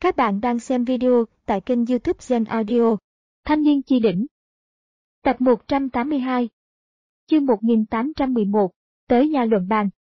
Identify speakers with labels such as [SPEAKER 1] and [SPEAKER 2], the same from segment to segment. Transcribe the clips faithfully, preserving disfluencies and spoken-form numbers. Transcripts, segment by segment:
[SPEAKER 1] Các bạn đang xem video tại kênh YouTube Gen Audio. Thanh niên chi đỉnh. Tập một trăm tám mươi hai. Chương một nghìn tám trăm mười một. Tới nhà luận bàn.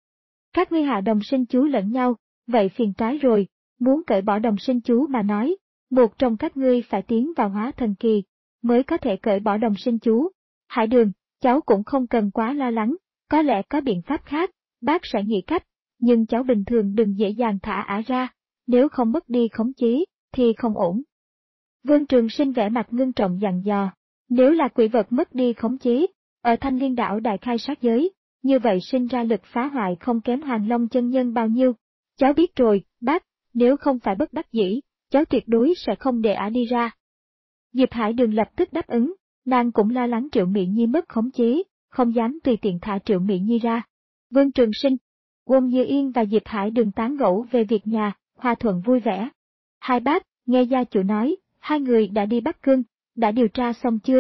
[SPEAKER 1] Các ngươi hạ đồng sinh chú lẫn nhau, vậy phiền toái rồi, muốn cởi bỏ đồng sinh chú mà nói, một trong các ngươi phải tiến vào hóa thần kỳ, mới có thể cởi bỏ đồng sinh chú. Hải Đường, cháu cũng không cần quá lo lắng, có lẽ có biện pháp khác, bác sẽ nghĩ cách, nhưng cháu bình thường đừng dễ dàng thả ả ra, nếu không mất đi khống chế, thì không ổn. Vương Trường Sinh vẻ mặt ngưng trọng dặn dò, nếu là quỷ vật mất đi khống chế, ở Thanh Liên Đảo đại khai sát giới, như vậy sinh ra lực phá hoại không kém Hoàng Long chân nhân bao nhiêu. Cháu biết rồi, bác, nếu không phải bất đắc dĩ, cháu tuyệt đối sẽ không để ả đi ra. Diệp Hải Đường lập tức đáp ứng, nàng cũng lo lắng Triệu Mỹ Nhi mất khống chế, không dám tùy tiện thả Triệu Mỹ Nhi ra. Vương Trường Sinh, Uông Như Yên và Diệp Hải Đường tán gẫu về việc nhà, hòa thuận vui vẻ. Hai bác, nghe gia chủ nói, hai người đã đi Bắc Cương, đã điều tra xong chưa?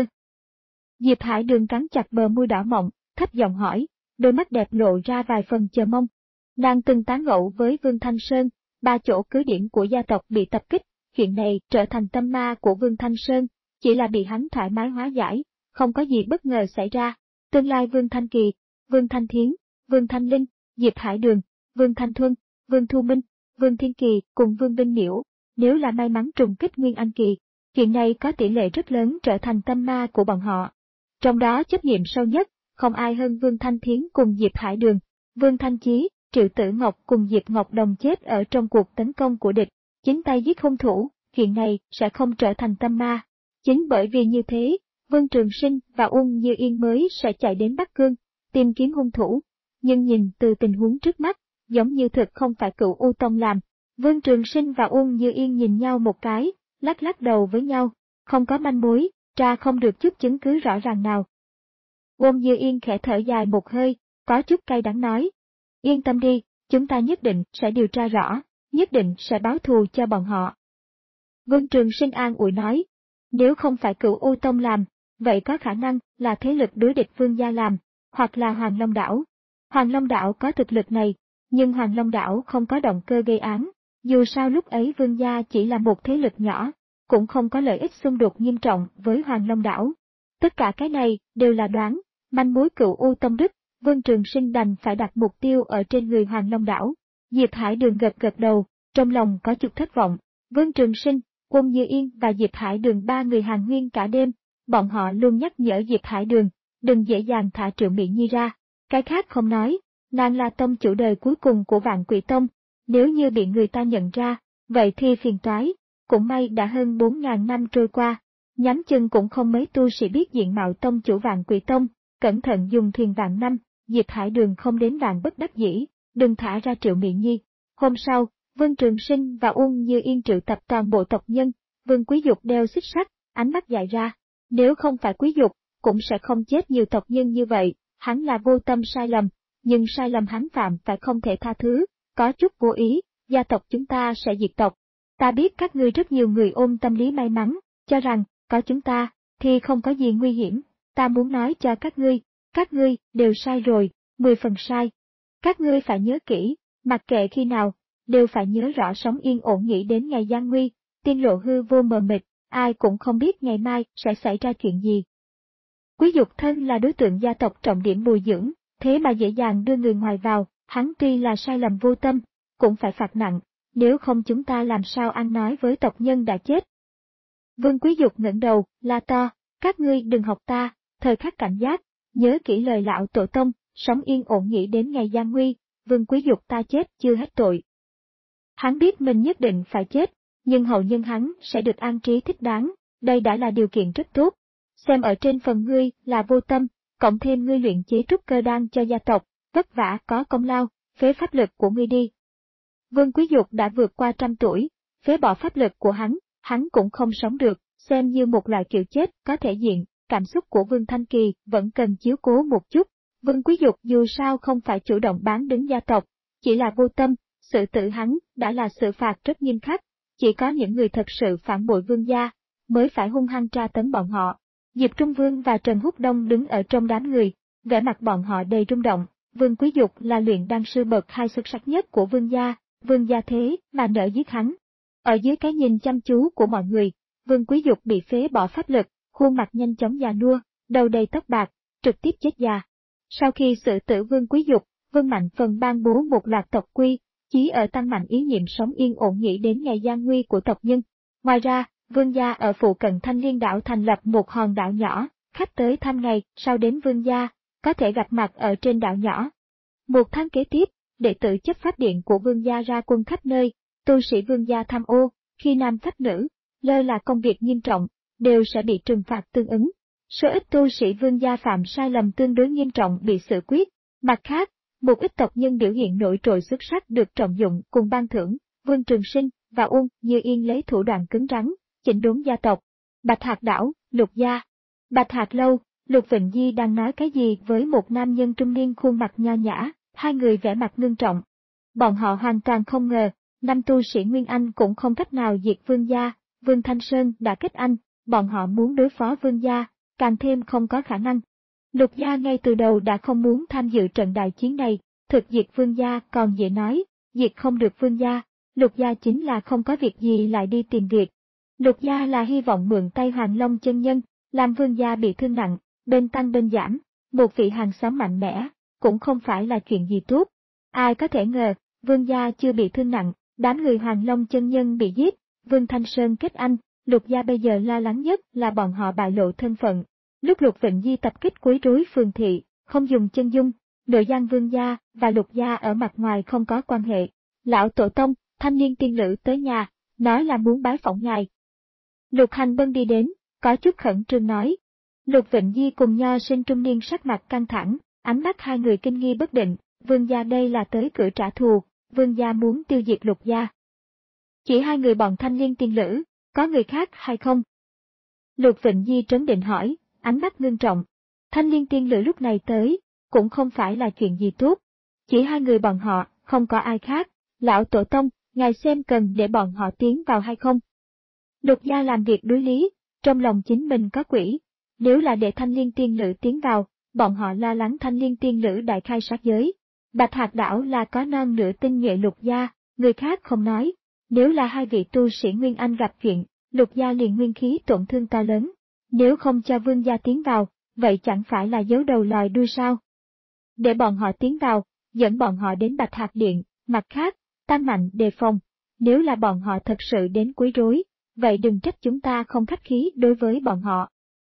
[SPEAKER 1] Diệp Hải Đường cắn chặt bờ môi đỏ mọng, thấp giọng hỏi, đôi mắt đẹp lộ ra vài phần chờ mong. Nàng từng tán gẫu với Vương Thanh Sơn, ba chỗ cứ điểm của gia tộc bị tập kích, chuyện này trở thành tâm ma của Vương Thanh Sơn, chỉ là bị hắn thoải mái hóa giải, không có gì bất ngờ xảy ra. Tương lai Vương Thanh Kỳ, Vương Thanh Thiến, Vương Thanh Linh, Diệp Hải Đường, Vương Thanh Thuân, Vương Thu Minh, Vương Thiên Kỳ cùng Vương Vinh Miễu, nếu là may mắn trùng kích Nguyên Anh Kỳ, chuyện này có tỷ lệ rất lớn trở thành tâm ma của bọn họ. Trong đó chấp nhiệm sâu nhất, không ai hơn Vương Thanh Thiến cùng Diệp Hải Đường, Vương Thanh Chí, Triệu Tử Ngọc cùng Diệp Ngọc Đồng chết ở trong cuộc tấn công của địch, chính tay giết hung thủ, chuyện này sẽ không trở thành tâm ma. Chính bởi vì như thế, Vương Trường Sinh và Uông Như Yên mới sẽ chạy đến Bắc Cương, tìm kiếm hung thủ. Nhưng nhìn từ tình huống trước mắt, giống như thực không phải Cửu U Tông làm. Vương Trường Sinh và Uông Như Yên nhìn nhau một cái, lắc lắc đầu với nhau, không có manh mối, tra không được chút chứng cứ rõ ràng nào. Uông Như Yên khẽ thở dài một hơi, có chút cay đắng nói, yên tâm đi, chúng ta nhất định sẽ điều tra rõ, nhất định sẽ báo thù cho bọn họ. Vương Trường Sinh an ủi nói, nếu không phải Cửu U Tông làm, vậy có khả năng là thế lực đối địch Vương gia làm, hoặc là Hoàng Long Đảo. Hoàng Long Đảo có thực lực này, nhưng Hoàng Long Đảo không có động cơ gây án, dù sao lúc ấy Vương gia chỉ là một thế lực nhỏ, cũng không có lợi ích xung đột nghiêm trọng với Hoàng Long Đảo. Tất cả cái này đều là đoán, manh mối Cửu U Tông đứt, Vương Trường Sinh đành phải đặt mục tiêu ở trên người Hoàng Long Đảo. Diệp Hải Đường gật gật đầu, trong lòng có chút thất vọng. Vương Trường Sinh, Uông Như Yên và Diệp Hải Đường ba người hàn huyên cả đêm, bọn họ luôn nhắc nhở Diệp Hải Đường, đừng dễ dàng thả Triệu Mỹ Nhi ra. Cái khác không nói, nàng là tông chủ đời cuối cùng của Vạn Quỷ Tông, nếu như bị người ta nhận ra, vậy thì phiền toái. Cũng may đã hơn bốn ngàn năm trôi qua, nhắm chân cũng không mấy tu sĩ biết diện mạo tông chủ Vạn Quỷ Tông, cẩn thận dùng thuyền vạn năm, Diệp Hải Đường không đến vạn bất đắc dĩ, đừng thả ra Triệu Mỹ Nhi. Hôm sau, Vương Trường Sinh và Uông Như Yên triệu tập toàn bộ tộc nhân, Vương Quý Dục đeo xích sắt, ánh mắt dại ra, nếu không phải Quý Dục, cũng sẽ không chết nhiều tộc nhân như vậy, hắn là vô tâm sai lầm, nhưng sai lầm hắn phạm phải không thể tha thứ, có chút vô ý, gia tộc chúng ta sẽ diệt tộc. Ta biết các ngươi rất nhiều người ôm tâm lý may mắn, cho rằng, có chúng ta, thì không có gì nguy hiểm, ta muốn nói cho các ngươi, các ngươi đều sai rồi, mười phần sai. Các ngươi phải nhớ kỹ, mặc kệ khi nào, đều phải nhớ rõ sống yên ổn nghĩ đến ngày gian nguy, tiên lộ hư vô mờ mịt, ai cũng không biết ngày mai sẽ xảy ra chuyện gì. Quý Dục thân là đối tượng gia tộc trọng điểm bồi dưỡng, thế mà dễ dàng đưa người ngoài vào, hắn tuy là sai lầm vô tâm, cũng phải phạt nặng, nếu không chúng ta làm sao ăn nói với tộc nhân đã chết. Vương Quý Dục ngẩng đầu, la to, các ngươi đừng học ta, thời khắc cảnh giác, nhớ kỹ lời lão tổ tông, sống yên ổn nghĩ đến ngày gian nguy, Vương Quý Dục ta chết chưa hết tội. Hắn biết mình nhất định phải chết, nhưng hậu nhân hắn sẽ được an trí thích đáng, đây đã là điều kiện rất tốt. Xem ở trên phần ngươi là vô tâm, cộng thêm ngươi luyện chế trúc cơ đan cho gia tộc, vất vả có công lao, phế pháp lực của ngươi đi. Vương Quý Dục đã vượt qua trăm tuổi, phế bỏ pháp lực của hắn, hắn cũng không sống được, xem như một loại kiểu chết có thể diện, cảm xúc của Vương Thanh Kỳ vẫn cần chiếu cố một chút. Vương Quý Dục dù sao không phải chủ động bán đứng gia tộc, chỉ là vô tâm, sự tự hắn đã là sự phạt rất nghiêm khắc, chỉ có những người thật sự phản bội Vương gia, mới phải hung hăng tra tấn bọn họ. Diệp Trung Vương và Trần Húc Đông đứng ở trong đám người, vẻ mặt bọn họ đầy rung động, Vương Quý Dục là luyện đan sư bậc hai xuất sắc nhất của Vương gia, Vương gia thế mà nỡ giết hắn. Ở dưới cái nhìn chăm chú của mọi người, Vương Quý Dục bị phế bỏ pháp lực, khuôn mặt nhanh chóng già nua, đầu đầy tóc bạc, trực tiếp chết già. Sau khi xử tử Vương Quý Dục, Vương Mạnh Phần ban bố một loạt tộc quy, chí ở Tăng Mạnh ý niệm sống yên ổn nghĩ đến ngày gian nguy của tộc nhân. Ngoài ra, Vương gia ở phụ cận Thanh Liên đảo thành lập một hòn đảo nhỏ, khách tới thăm ngày sau đến Vương gia, có thể gặp mặt ở trên đảo nhỏ. Một tháng kế tiếp, đệ tử chấp pháp điện của Vương gia ra quân khắp nơi, tu sĩ Vương gia tham ô, khi nam phách nữ, lơ là công việc nghiêm trọng, đều sẽ bị trừng phạt tương ứng. Số ít tu sĩ Vương gia phạm sai lầm tương đối nghiêm trọng bị xử quyết. Mặt khác, một ít tộc nhân biểu hiện nổi trội xuất sắc được trọng dụng cùng ban thưởng. Vương Trường Sinh và Uông Như Yên lấy thủ đoạn cứng rắn, chỉnh đốn gia tộc. Bạch Hạc đảo, Lục gia. Bạch Hạc lâu, Lục Vịnh Di đang nói cái gì với một nam nhân trung niên khuôn mặt nho nhã, hai người vẻ mặt ngưng trọng. Bọn họ hoàn toàn không ngờ, năm tu sĩ Nguyên Anh cũng không cách nào diệt Vương gia, Vương Thanh Sơn đã kết anh, bọn họ muốn đối phó Vương gia, càng thêm không có khả năng. Lục gia ngay từ đầu đã không muốn tham dự trận đại chiến này, thực diệt Vương gia còn dễ nói, diệt không được Vương gia, Lục gia chính là không có việc gì lại đi tìm việc. Lục gia là hy vọng mượn tay Hoàng Long chân nhân, làm Vương gia bị thương nặng, bên tăng bên giảm, một vị hàng xóm mạnh mẽ, cũng không phải là chuyện gì tốt. Ai có thể ngờ, Vương gia chưa bị thương nặng, đám người Hoàng Long chân nhân bị giết, Vương Thanh Sơn kết anh, Lục gia bây giờ lo lắng nhất là bọn họ bại lộ thân phận. Lúc Lục Vịnh Di tập kích quấy rối phường thị, không dùng chân dung, nội gian Vương gia và Lục gia ở mặt ngoài không có quan hệ. Lão tổ tông, thanh niên tiên lữ tới nhà, nói là muốn bái phỏng ngài. Lục Hành Bân đi đến, có chút khẩn trương nói. Lục Vịnh Di cùng nho sinh trung niên sắc mặt căng thẳng, ánh mắt hai người kinh nghi bất định, Vương gia đây là tới cửa trả thù, Vương gia muốn tiêu diệt Lục gia. Chỉ hai người bọn thanh niên tiên lữ, có người khác hay không? Lục Vịnh Di trấn định hỏi, ánh mắt ngưng trọng. Thanh niên tiên lữ lúc này tới, cũng không phải là chuyện gì tốt. Chỉ hai người bọn họ, không có ai khác. Lão tổ tông, ngài xem cần để bọn họ tiến vào hay không? Lục gia làm việc đối lý, trong lòng chính mình có quỷ. Nếu là để thanh niên tiên lữ tiến vào, bọn họ lo lắng thanh niên tiên lữ đại khai sát giới. Bạch Hạc đảo là có non nửa tinh nhuệ Lục gia, người khác không nói. Nếu là hai vị tu sĩ Nguyên Anh gặp chuyện, Lục gia liền nguyên khí tổn thương to lớn. Nếu không cho Vương gia tiến vào, vậy chẳng phải là giấu đầu lòi đuôi sao? Để bọn họ tiến vào, dẫn bọn họ đến Bạch Hạc điện, mặt khác, Tăng Mạnh đề phòng. Nếu là bọn họ thật sự đến quấy rối, vậy đừng trách chúng ta không khách khí đối với bọn họ.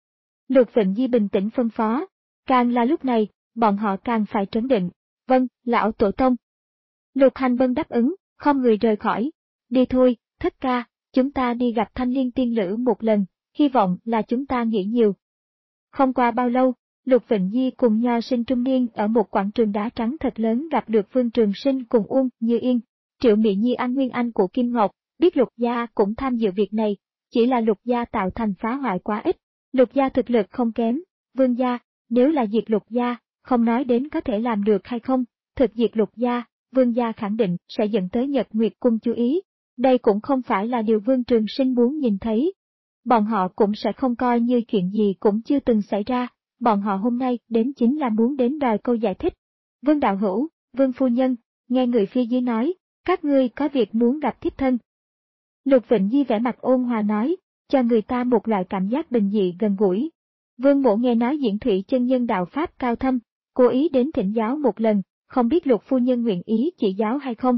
[SPEAKER 1] Lục Vịnh Di bình tĩnh phân phó, càng là lúc này, bọn họ càng phải trấn định. Vâng, lão tổ tông. Lục Hành Bân đáp ứng, không người rời khỏi. Đi thôi, thất ca, chúng ta đi gặp thanh niên tiên lữ một lần, hy vọng là chúng ta nghĩ nhiều. Không qua bao lâu, Lục Vịnh Di cùng nho sinh trung niên ở một quảng trường đá trắng thật lớn gặp được Vương Trường Sinh cùng Uông Như Yên. Triệu Mị Nhi An Nguyên Anh của Kim Ngọc, biết Lục gia cũng tham dự việc này, chỉ là Lục gia tạo thành phá hoại quá ít. Lục gia thực lực không kém, Vương gia, nếu là diệt Lục gia, không nói đến có thể làm được hay không, thực diệt Lục gia, Vương gia khẳng định sẽ dẫn tới Nhật Nguyệt Cung chú ý. Đây cũng không phải là điều Vương Trường Sinh muốn nhìn thấy. Bọn họ cũng sẽ không coi như chuyện gì cũng chưa từng xảy ra, bọn họ hôm nay đến chính là muốn đến đòi câu giải thích. Vương đạo hữu, Vương phu nhân, nghe người phía dưới nói, các ngươi có việc muốn gặp thiếp thân. Lục Vịnh Di vẻ mặt ôn hòa nói, cho người ta một loại cảm giác bình dị gần gũi. Vương mộ nghe nói Diễn Thủy chân nhân đạo pháp cao thâm, cố ý đến thỉnh giáo một lần, không biết Lục phu nhân nguyện ý chỉ giáo hay không.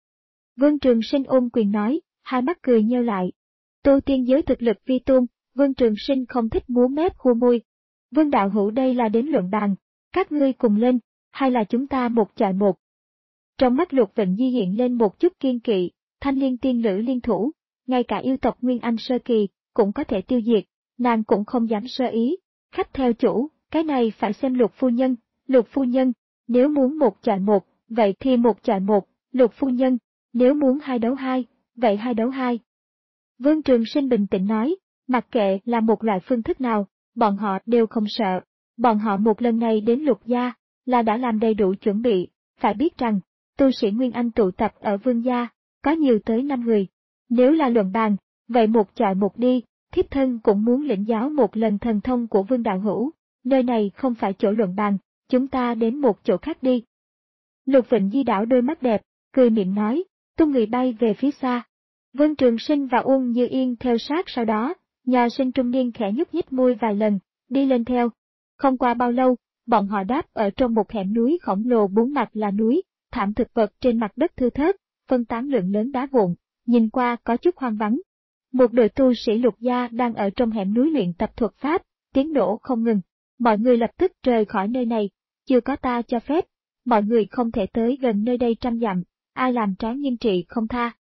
[SPEAKER 1] Vương Trường Sinh ôm quyền nói, hai mắt cười nheo lại. Tu tiên giới thực lực vi tôn, Vương Trường Sinh không thích múa mép khua môi. Vương đạo hữu đây là đến luận bàn, các ngươi cùng lên, hay là chúng ta một chọi một. Trong mắt Lục Vịnh Di hiện lên một chút kiên kỵ, thanh liên tiên lữ liên thủ, ngay cả yêu tộc Nguyên Anh sơ kỳ, cũng có thể tiêu diệt, nàng cũng không dám sơ ý. Khách theo chủ, cái này phải xem Lục phu nhân, Lục phu nhân, nếu muốn một chọi một, vậy thì một chọi một, Lục phu nhân, nếu muốn hai đấu hai, vậy hai đấu hai. Vương Trường Sinh bình tĩnh nói, mặc kệ là một loại phương thức nào, bọn họ đều không sợ. Bọn họ một lần này đến Lục gia, là đã làm đầy đủ chuẩn bị, phải biết rằng, tu sĩ Nguyên Anh tụ tập ở Vương gia, có nhiều tới năm người. Nếu là luận bàn, vậy một chọi một đi, thiếp thân cũng muốn lĩnh giáo một lần thần thông của Vương đạo hữu, nơi này không phải chỗ luận bàn, chúng ta đến một chỗ khác đi. Lục Vịnh Di đảo đôi mắt đẹp, cười miệng nói, tung người bay về phía xa. Vương Trường Sinh và Uông Như Yên theo sát sau đó, Nho Sinh trung niên khẽ nhúc nhích môi vài lần, đi lên theo. Không qua bao lâu, bọn họ đáp ở trong một hẻm núi khổng lồ bốn mặt là núi, thảm thực vật trên mặt đất thưa thớt, phân tán lượng lớn đá vụn, nhìn qua có chút hoang vắng. Một đội tu sĩ Lục gia đang ở trong hẻm núi luyện tập thuật pháp, tiếng nổ không ngừng. Mọi người lập tức rời khỏi nơi này, chưa có ta cho phép, mọi người không thể tới gần nơi đây trăm dặm, ai làm trái nghiêm trị không tha.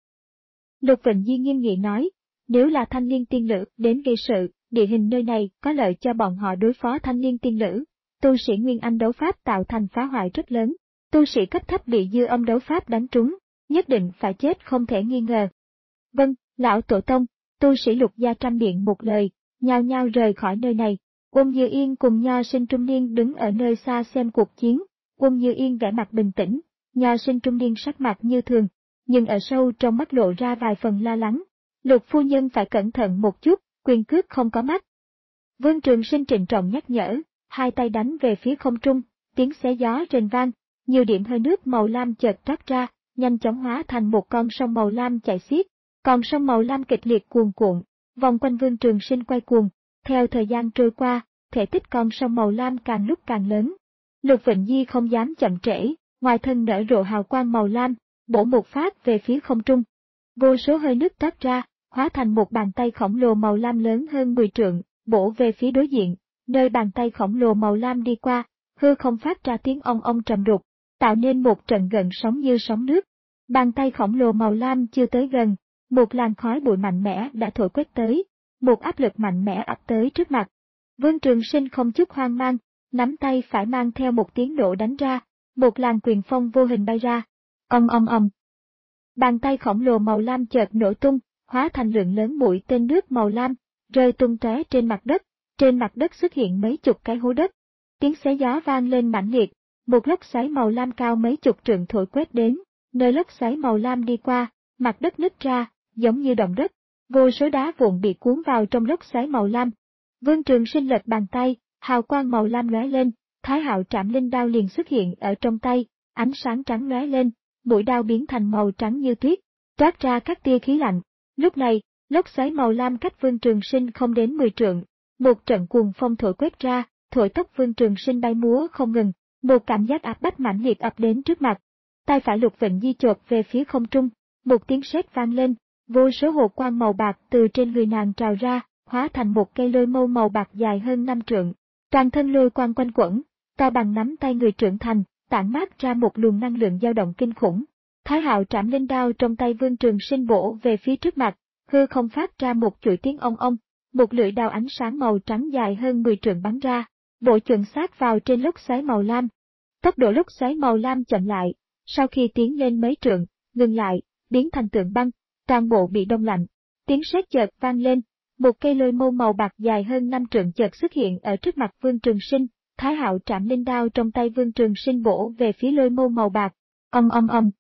[SPEAKER 1] Lục Vịnh Di nghiêm nghị nói, nếu là thanh liên tiên lữ đến gây sự, địa hình nơi này có lợi cho bọn họ đối phó thanh liên tiên lữ. Tu sĩ Nguyên Anh đấu pháp tạo thành phá hoại rất lớn, tu sĩ cấp thấp bị dư âm đấu pháp đánh trúng, nhất định phải chết không thể nghi ngờ. Vâng, lão tổ tông, tu sĩ Lục gia trăm điện một lời, nhao nhao rời khỏi nơi này. Uông Như Yên cùng Nho Sinh trung niên đứng ở nơi xa xem cuộc chiến, Uông Như Yên vẻ mặt bình tĩnh, Nho Sinh trung niên sắc mặt như thường, nhưng ở sâu trong mắt lộ ra vài phần lo lắng. Lục phu nhân phải cẩn thận một chút, quyền cước không có mắt. Vương Trường Sinh trịnh trọng nhắc nhở, hai tay đánh về phía không trung, tiếng xé gió rền vang, nhiều điểm hơi nước màu lam chợt trát ra, nhanh chóng hóa thành một con sông màu lam chảy xiết, còn sông màu lam kịch liệt cuồn cuộn, vòng quanh Vương Trường Sinh quay cuồng. Theo thời gian trôi qua, thể tích con sông màu lam càng lúc càng lớn. Lục Vịnh Di không dám chậm trễ, ngoài thân nở rộ hào quang màu lam, bổ một phát về phía không trung. Vô số hơi nước toát ra, hóa thành một bàn tay khổng lồ màu lam lớn hơn mười trượng, bổ về phía đối diện. Nơi bàn tay khổng lồ màu lam đi qua, hư không phát ra tiếng ong ong trầm đục, tạo nên một trận gợn sóng như sóng nước. Bàn tay khổng lồ màu lam chưa tới gần, một làn khói bụi mạnh mẽ đã thổi quét tới. Một áp lực mạnh mẽ ập tới trước mặt. Vương Trường Sinh không chút hoang mang, nắm tay phải mang theo một tiếng nổ đánh ra, một làn quyền phong vô hình bay ra. Ong ong ong. Bàn tay khổng lồ màu lam chợt nổ tung, hóa thành lượng lớn mũi tên nước màu lam, rơi tung tóe trên mặt đất. Trên mặt đất xuất hiện mấy chục cái hố đất. Tiếng xé gió vang lên mãnh liệt, một lốc xoáy màu lam cao mấy chục trượng thổi quét đến, nơi lốc xoáy màu lam đi qua, mặt đất nứt ra, giống như động đất. Vô số đá vụn bị cuốn vào trong lốc xoáy màu lam. Vương Trường Sinh lật bàn tay, hào quang màu lam lóe lên, Thái Hạo Trảm Linh đao liền xuất hiện ở trong tay, ánh sáng trắng lóe lên, mũi đao biến thành màu trắng như tuyết, toát ra các tia khí lạnh. Lúc này, lốc xoáy màu lam cách Vương Trường Sinh không đến mười trượng, một trận cuồng phong thổi quét ra, thổi tóc Vương Trường Sinh bay múa không ngừng, một cảm giác áp bách mãnh liệt ập đến trước mặt. Tay phải Lục Vịnh Di chộp về phía không trung, một tiếng sét vang lên. Vô số hồ quang màu bạc từ trên người nàng trào ra, hóa thành một cây lôi mâu màu bạc dài hơn năm trượng. Toàn thân lôi quang quanh quẩn, to bằng nắm tay người trưởng thành, tản mát ra một luồng năng lượng dao động kinh khủng. Thái Hạo Trảm Linh đao trong tay Vương Trường Sinh bổ về phía trước mặt, hư không phát ra một chuỗi tiếng ong ong, một lưỡi đao ánh sáng màu trắng dài hơn mười trượng bắn ra, bổ chuẩn xác vào trên lốc xoáy màu lam. Tốc độ lốc xoáy màu lam chậm lại, sau khi tiến lên mấy trượng, ngừng lại, biến thành tượng băng. Toàn bộ bị đông lạnh, tiếng sét chợt vang lên, một cây lôi mâu màu bạc dài hơn năm trượng chợt xuất hiện ở trước mặt Vương Trường Sinh, Thái Hạo Trảm Linh đao trong tay Vương Trường Sinh bổ về phía lôi mâu màu bạc, ong ong ong.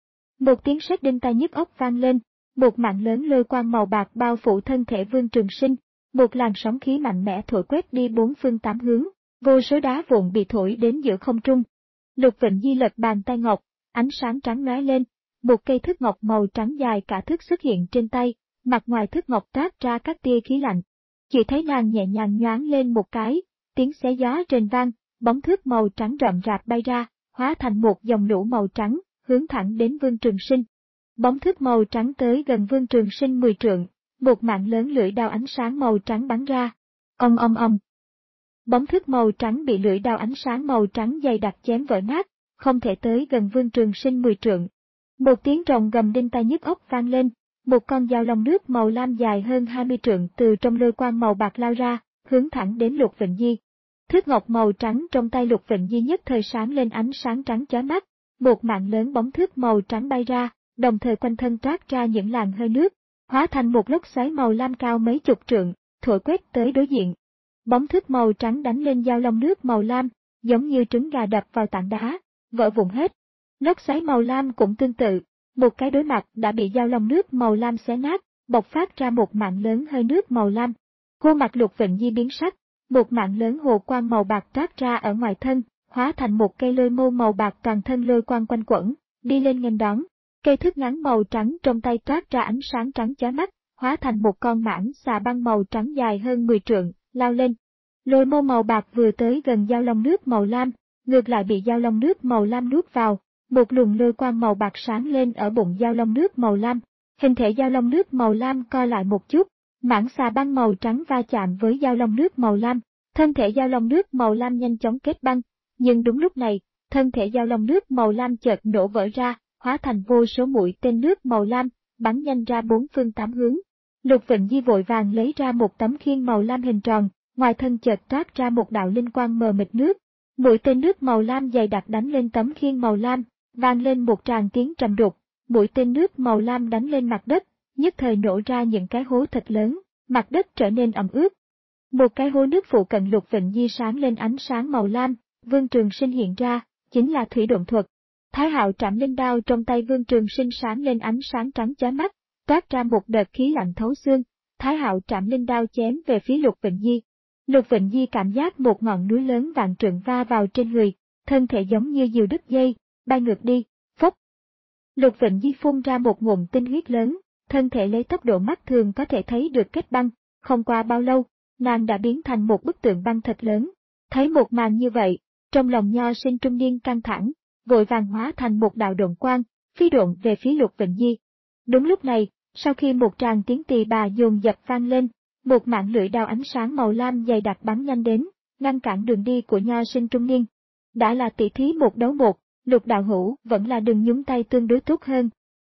[SPEAKER 1] Một tiếng sét đinh tai nhức óc vang lên, một mạng lớn lôi quang màu bạc bao phủ thân thể Vương Trường Sinh, một làn sóng khí mạnh mẽ thổi quét đi bốn phương tám hướng, vô số đá vụn bị thổi đến giữa không trung. Lục Vịnh Di lật bàn tay ngọc, ánh sáng trắng lóe lên. Một cây thước ngọc màu trắng dài cả thước xuất hiện trên tay, mặt ngoài thước ngọc toát ra các tia khí lạnh. Chỉ thấy nàng nhẹ nhàng nhoáng lên một cái, tiếng xé gió rền vang, bóng thước màu trắng rậm rạp bay ra, hóa thành một dòng lũ màu trắng, hướng thẳng đến Vương Trường Sinh. Bóng thước màu trắng tới gần Vương Trường Sinh mười trượng, một mạng lớn lưỡi đao ánh sáng màu trắng bắn ra. Ong ong ong. Bóng thước màu trắng bị lưỡi đao ánh sáng màu trắng dày đặc chém vỡ nát, không thể tới gần Vương Trường Sinh mười trượng. Một tiếng rồng gầm đinh tai nhức óc vang lên, một con dao long nước màu lam dài hơn hai mươi trượng từ trong lôi quang màu bạc lao ra, hướng thẳng đến Lục Vịnh Di. Thước ngọc màu trắng trong tay Lục Vịnh Di nhất thời sáng lên ánh sáng trắng chói mắt, một mạng lớn bóng thước màu trắng bay ra, đồng thời quanh thân toát ra những làn hơi nước, hóa thành một lốc xoáy màu lam cao mấy chục trượng, thổi quét tới đối diện. Bóng thước màu trắng đánh lên dao long nước màu lam, giống như trứng gà đập vào tảng đá, vỡ vụn hết. Lốc xoáy màu lam cũng tương tự, một cái đối mặt đã bị dao long nước màu lam xé nát, bộc phát ra một mạng lớn hơi nước màu lam. Khuôn mặt Lục Vịnh Di biến sắc, một mạng lớn hồ quang màu bạc toát ra ở ngoài thân, hóa thành một cây lôi mâu màu bạc toàn thân lôi quang quanh quẩn, đi lên nghênh đón. Cây thước ngắn màu trắng trong tay toát ra ánh sáng trắng chói mắt, hóa thành một con mãng xà băng màu trắng dài hơn mười trượng, lao lên. Lôi mâu màu bạc vừa tới gần dao long nước màu lam, ngược lại bị dao long nước màu lam nuốt vào, một luồng lôi quang màu bạc sáng lên ở bụng dao long nước màu lam. Hình thể dao long nước màu lam co lại một chút, mãng xà băng màu trắng va chạm với dao long nước màu lam, thân thể dao long nước màu lam nhanh chóng kết băng, nhưng đúng lúc này, thân thể dao long nước màu lam chợt nổ vỡ ra, hóa thành vô số mũi tên nước màu lam, bắn nhanh ra bốn phương tám hướng. Lục Vịnh Di vội vàng lấy ra một tấm khiên màu lam hình tròn, ngoài thân chợt toát ra một đạo linh quang mờ mịt nước. Mũi tên nước màu lam dày đặc đánh lên tấm khiên màu lam, vang lên một tràng tiếng trầm đục. Mũi tên nước màu lam đánh lên mặt đất, nhất thời nổ ra những cái hố thật lớn, mặt đất trở nên ẩm ướt. Một cái hố nước phụ cận Lục Vịnh Di sáng lên ánh sáng màu lam, Vương Trường Sinh hiện ra, chính là thủy độn thuật. Thái Hạo trảm linh đao trong tay Vương Trường Sinh sáng lên ánh sáng trắng chói mắt, toát ra một đợt khí lạnh thấu xương. Thái Hạo trảm linh đao chém về phía Lục Vịnh Di. Lục Vịnh Di cảm giác một ngọn núi lớn vạn trượng va vào trên người, thân thể giống như diều đứt dây, bay ngược đi, phốc. Lục Vịnh Di phun ra một ngụm tinh huyết lớn, thân thể lấy tốc độ mắt thường có thể thấy được kết băng, không qua bao lâu, nàng đã biến thành một bức tượng băng thật lớn. Thấy một màn như vậy, trong lòng Nho Sinh trung niên căng thẳng, vội vàng hóa thành một đạo độn quang, phi độn về phía Lục Vịnh Di. Đúng lúc này, sau khi một tràng tiếng tỳ bà dồn dập vang lên, một mảng lưỡi đao ánh sáng màu lam dày đặc bắn nhanh đến, ngăn cản đường đi của Nho Sinh trung niên. Đã là tỷ thí một đấu một, Lục đạo hữu vẫn là đừng nhúng tay tương đối tốt hơn.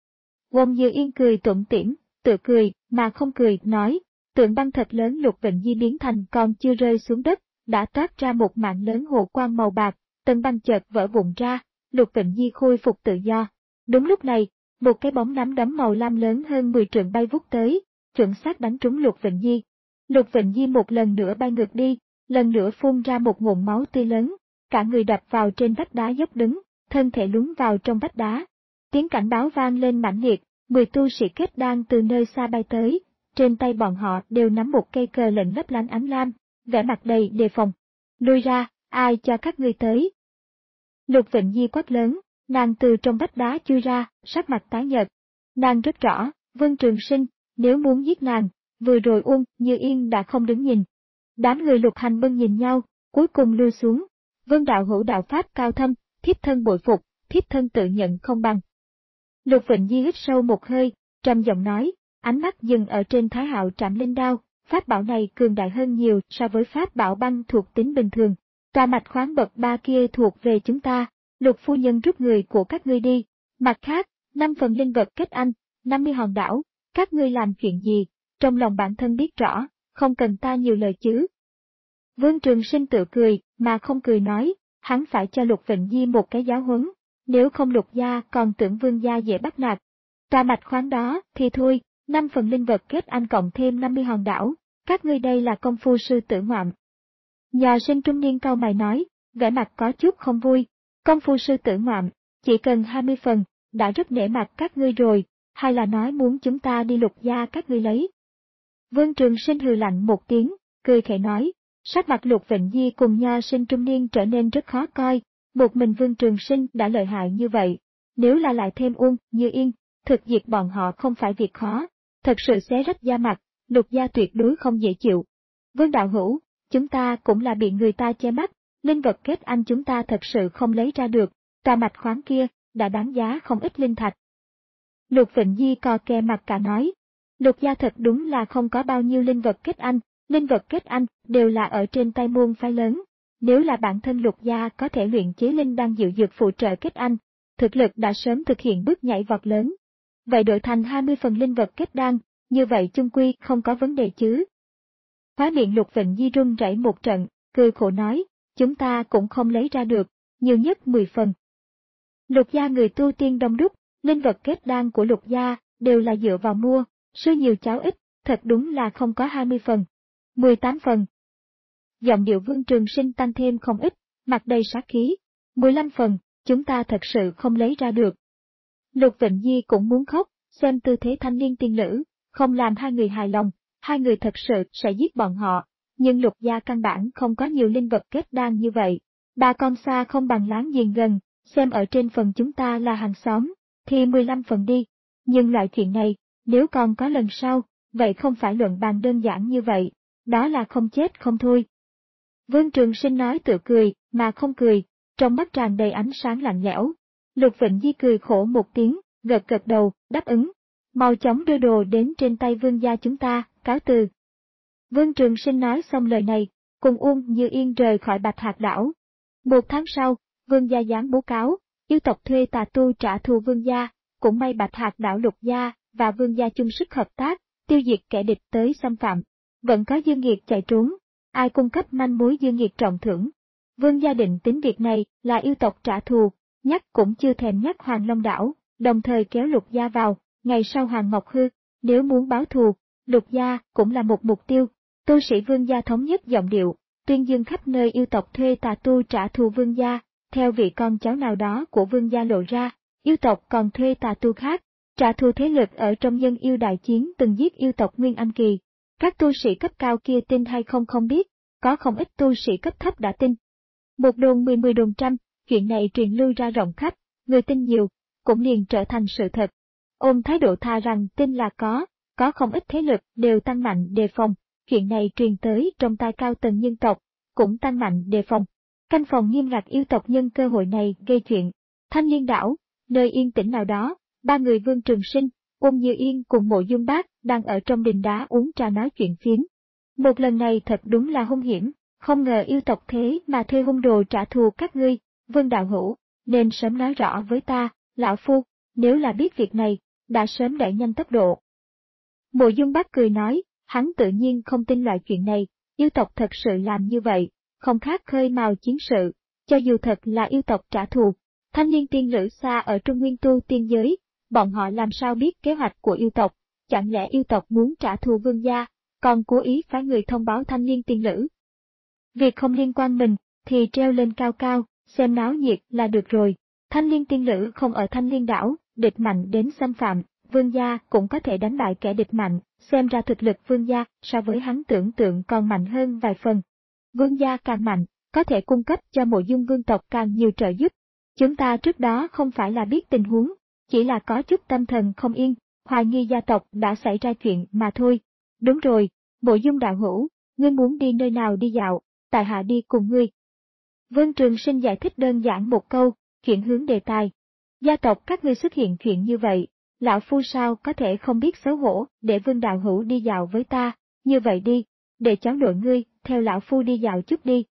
[SPEAKER 1] Wong Như Yên cười tủm tỉm, tự cười mà không cười, nói, tượng băng thật lớn Lục Vịnh Di biến thành còn chưa rơi xuống đất, đã toát ra một mảng lớn hồ quang màu bạc, tầng băng chợt vỡ vụn ra, Lục Vịnh Di khôi phục tự do. Đúng lúc này, một cái bóng nắm đấm màu lam lớn hơn mười trượng bay vút tới, chuẩn xác đánh trúng Lục Vịnh Di. Lục Vịnh Di một lần nữa bay ngược đi, lần nữa phun ra một ngụm máu tươi lớn, cả người đập vào trên vách đá dốc đứng, thân thể lún vào trong vách đá. Tiếng cảnh báo vang lên mãnh liệt, mười tu sĩ kết đan từ nơi xa bay tới, trên tay bọn họ đều nắm một cây cờ lệnh lấp lánh ánh lam, vẻ mặt đầy đề phòng. Lui ra, ai cho các ngươi tới? Lục Vịnh Di quát lớn, nàng từ trong vách đá chui ra, sắc mặt tái nhợt. Nàng rất rõ, Vương Trường Sinh, nếu muốn giết nàng, vừa rồi Uông Như Yên đã không đứng nhìn. Đám người Lục Hành Bân nhìn nhau, cuối cùng lui xuống. Vương đạo hữu đạo pháp cao thâm, thiếp thân bội phục, thiếp thân tự nhận không bằng. Lục Vịnh Di hít sâu một hơi, trầm giọng nói, ánh mắt dừng ở trên Thái Hạo trảm linh đao, pháp bảo này cường đại hơn nhiều so với pháp bảo băng thuộc tính bình thường. Tòa mạch khoáng bậc ba kia thuộc về chúng ta, Lục phu nhân rút người của các ngươi đi. Mặt khác, năm phần linh vật kết anh, năm mươi hòn đảo, các ngươi làm chuyện gì, trong lòng bản thân biết rõ, không cần ta nhiều lời chứ. Vương Trường Sinh tự cười, mà không cười nói, hắn phải cho Lục Vịnh Di một cái giáo huấn, nếu không Lục gia còn tưởng Vương gia dễ bắt nạt. Tòa mạch khoáng đó, thì thôi, năm phần linh vật kết anh cộng thêm năm mươi hòn đảo, các ngươi đây là công phu sư tử ngoạm. Nhà sinh trung niên cau mày nói, vẻ mặt có chút không vui, công phu sư tử ngoạm, chỉ cần hai mươi phần, đã rất nể mặt các ngươi rồi, hay là nói muốn chúng ta đi Lục gia các ngươi lấy. Vương Trường Sinh hừ lạnh một tiếng, cười khẽ nói, sắc mặt Lục Vịnh Di cùng Nho Sinh trung niên trở nên rất khó coi, một mình Vương Trường Sinh đã lợi hại như vậy, nếu là lại thêm Uông Như Yên, thực diệt bọn họ không phải việc khó, thật sự xé rách da mặt, Lục gia tuyệt đối không dễ chịu. Vương đạo hữu, chúng ta cũng là bị người ta che mắt, linh vật kết anh chúng ta thật sự không lấy ra được, tòa mạch khoáng kia, đã đáng giá không ít linh thạch. Lục Vịnh Di cò kè mặt cả nói, Lục gia thật đúng là không có bao nhiêu linh vật kết anh, linh vật kết anh đều là ở trên tay môn phái lớn, nếu là bản thân Lục gia có thể luyện chế linh đan diệu dược phụ trợ kết anh, thực lực đã sớm thực hiện bước nhảy vọt lớn. Vậy đổi thành hai mươi phần linh vật kết đan, như vậy chung quy không có vấn đề chứ. Khóe miệng Lục Vịnh Di run rẩy một trận, cười khổ nói, chúng ta cũng không lấy ra được, nhiều nhất mười phần. Lục gia người tu tiên đông đúc, linh vật kết đan của Lục gia đều là dựa vào mua, sư nhiều cháu ít, thật đúng là không có hai mươi phần. mười tám phần. Giọng điệu Vương Trường Sinh tăng thêm không ít, mặt đầy sát khí. mười lăm phần, chúng ta thật sự không lấy ra được. Lục Vịnh Di cũng muốn khóc, xem tư thế thanh niên tiên nữ, không làm hai người hài lòng, hai người thật sự sẽ giết bọn họ, nhưng Lục gia căn bản không có nhiều linh vật kết đan như vậy. Bà con xa không bằng láng giềng gần, xem ở trên phần chúng ta là hàng xóm, thì mười lăm phần đi. Nhưng loại chuyện này, nếu còn có lần sau, vậy không phải luận bàn đơn giản như vậy, đó là không chết không thôi. Vương Trường Sinh nói tự cười, mà không cười, trong mắt tràn đầy ánh sáng lạnh lẽo. Lục Vịnh Di cười khổ một tiếng, gật gật đầu, đáp ứng. Mau chóng đưa đồ đến trên tay vương gia chúng ta, cáo từ. Vương Trường Sinh nói xong lời này, cùng Uông Như Yên rời khỏi Bạch Hạc đảo. Một tháng sau, vương gia giáng bố cáo, yêu tộc thuê tà tu trả thù vương gia, cũng may Bạch Hạc đảo Lục gia và vương gia chung sức hợp tác, tiêu diệt kẻ địch tới xâm phạm. Vẫn có Dương Nghiệt chạy trốn, ai cung cấp manh mối Dương Nghiệt trọng thưởng. Vương gia định tính việc này là yêu tộc trả thù, nhắc cũng chưa thèm nhắc Hoàng Long đảo, đồng thời kéo Lục gia vào. Ngày sau Hoàng Ngọc Hư, nếu muốn báo thù, Lục gia cũng là một mục tiêu. Tu sĩ vương gia thống nhất giọng điệu, tuyên dương khắp nơi yêu tộc thuê tà tu trả thù vương gia. Theo vị con cháu nào đó của vương gia lộ ra, yêu tộc còn thuê tà tu khác, trả thù thế lực ở trong dân yêu đại chiến từng giết yêu tộc Nguyên Anh Kỳ. Các tu sĩ cấp cao kia tin hay không không biết, có không ít tu sĩ cấp thấp đã tin. Một đồn mười mười đồn trăm, chuyện này truyền lưu ra rộng khắp, người tin nhiều, cũng liền trở thành sự thật. Ôm thái độ tha rằng tin là có, có không ít thế lực đều tăng mạnh đề phòng, chuyện này truyền tới trong tai cao tầng nhân tộc, cũng tăng mạnh đề phòng. Canh phòng nghiêm ngặt yêu tộc nhân cơ hội này gây chuyện. Thanh Liên đảo, nơi yên tĩnh nào đó, ba người Vương Trường Sinh, Uông Như Yên cùng Mộ Dung Bác đang ở trong đình đá uống trà nói chuyện phiếm. Một lần này thật đúng là hung hiểm, không ngờ yêu tộc thế mà thuê hung đồ trả thù các ngươi, Vương đạo hữu, nên sớm nói rõ với ta, lão phu, nếu là biết việc này, đã sớm đẩy nhanh tốc độ. Mộ Dung Bác cười nói, hắn tự nhiên không tin loại chuyện này, yêu tộc thật sự làm như vậy, không khác khơi mào chiến sự, cho dù thật là yêu tộc trả thù. Thanh Liên tiên lữ xa ở Trung Nguyên tu tiên giới, bọn họ làm sao biết kế hoạch của yêu tộc, chẳng lẽ yêu tộc muốn trả thù vương gia, còn cố ý phái người thông báo Thanh Liên tiên lữ. Việc không liên quan mình, thì treo lên cao cao, xem náo nhiệt là được rồi. Thanh Liên tiên lữ không ở Thanh Liên đảo, địch mạnh đến xâm phạm, vương gia cũng có thể đánh bại kẻ địch mạnh, xem ra thực lực vương gia so với hắn tưởng tượng còn mạnh hơn vài phần. Vương gia càng mạnh, có thể cung cấp cho Mộ Dung vương tộc càng nhiều trợ giúp. Chúng ta trước đó không phải là biết tình huống, chỉ là có chút tâm thần không yên, hoài nghi gia tộc đã xảy ra chuyện mà thôi. Đúng rồi, Mộ Dung đạo hữu, ngươi muốn đi nơi nào đi dạo, tại hạ đi cùng ngươi. Vương Trường Sinh giải thích đơn giản một câu, chuyển hướng đề tài. Gia tộc các ngươi xuất hiện chuyện như vậy, lão phu sao có thể không biết xấu hổ để Vương đạo hữu đi dạo với ta, như vậy đi, để cháu nội ngươi, theo lão phu đi dạo chút đi.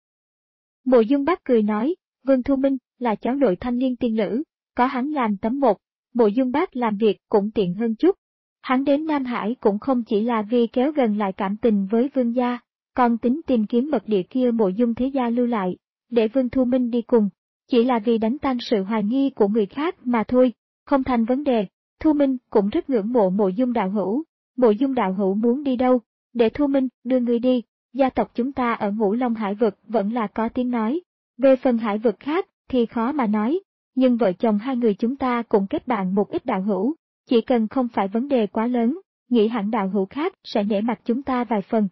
[SPEAKER 1] Mộ Dung Bác cười nói, Vương Thu Minh là cháu nội Thanh Liên tiên lữ, có hắn làm tấm một, Mộ Dung Bác làm việc cũng tiện hơn chút. Hắn đến Nam Hải cũng không chỉ là vì kéo gần lại cảm tình với vương gia, còn tính tìm kiếm mật địa kia Mộ Dung thế gia lưu lại, để Vương Thu Minh đi cùng, chỉ là vì đánh tan sự hoài nghi của người khác mà thôi, không thành vấn đề. Thu Minh cũng rất ngưỡng mộ Mộ Dung đạo hữu, Mộ Dung đạo hữu muốn đi đâu, để Thu Minh đưa người đi, gia tộc chúng ta ở Ngũ Long Hải vực vẫn là có tiếng nói, về phần hải vực khác thì khó mà nói, nhưng vợ chồng hai người chúng ta cũng kết bạn một ít đạo hữu, chỉ cần không phải vấn đề quá lớn, nghĩ hẳn đạo hữu khác sẽ nể mặt chúng ta vài phần.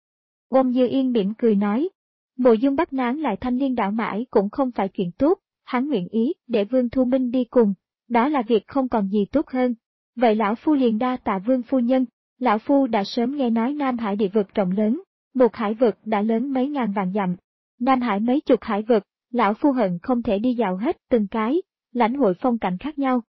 [SPEAKER 1] Uông Như Yên mỉm cười nói, Mộ Dung bắt nán lại Thanh Liên đảo mãi cũng không phải chuyện tốt, hắn nguyện ý để Vương Thu Minh đi cùng, đó là việc không còn gì tốt hơn. Vậy lão phu liền đa tạ Vương phu nhân, lão phu đã sớm nghe nói Nam Hải địa vực rộng lớn, một hải vực đã lớn mấy ngàn vạn dặm, Nam Hải mấy chục hải vực, lão phu hận không thể đi dạo hết từng cái, lãnh hội phong cảnh khác nhau.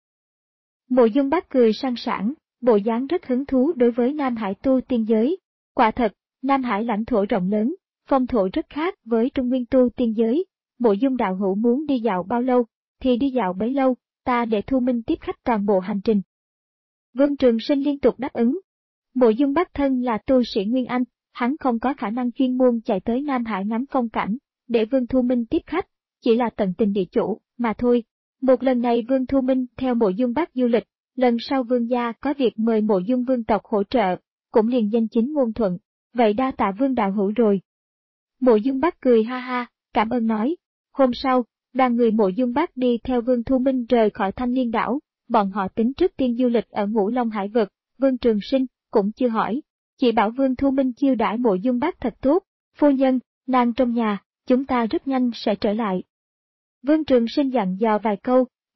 [SPEAKER 1] Mộ Dung Bác cười sang sảng, bộ dáng rất hứng thú đối với Nam Hải tu tiên giới. Quả thật, Nam Hải lãnh thổ rộng lớn, phong thổ rất khác với Trung Nguyên tu tiên giới. Mộ Dung đạo hữu muốn đi dạo bao lâu, thì đi dạo bấy lâu, ta để Thu Minh tiếp khách toàn bộ hành trình. Vương Trường Sinh liên tục đáp ứng. Mộ Dung Bác thân là tu sĩ Nguyên Anh, hắn không có khả năng chuyên môn chạy tới Nam Hải ngắm phong cảnh, để Vương Thu Minh tiếp khách, chỉ là tận tình địa chủ, mà thôi. Một lần này Vương Thu Minh theo Mộ Dung Bác du lịch, lần sau Vương gia có việc mời Mộ Dung vương tộc hỗ trợ, cũng liền danh chính ngôn thuận, vậy đa tạ Vương đạo hữu rồi. Mộ Dung Bác cười ha ha, cảm ơn nói. Hôm sau, đoàn người Mộ Dung Bác đi theo Vương Thu Minh rời khỏi Thanh Liên đảo, bọn họ tính trước tiên du lịch ở Ngũ Long Hải vực, Vương Trường Sinh cũng chưa hỏi, chỉ bảo Vương Thu Minh chiêu đãi Mộ Dung Bác thật tốt, phu nhân, nàng trong nhà, chúng ta rất nhanh sẽ trở lại. Vương Trường Sinh dặn dò vài câu,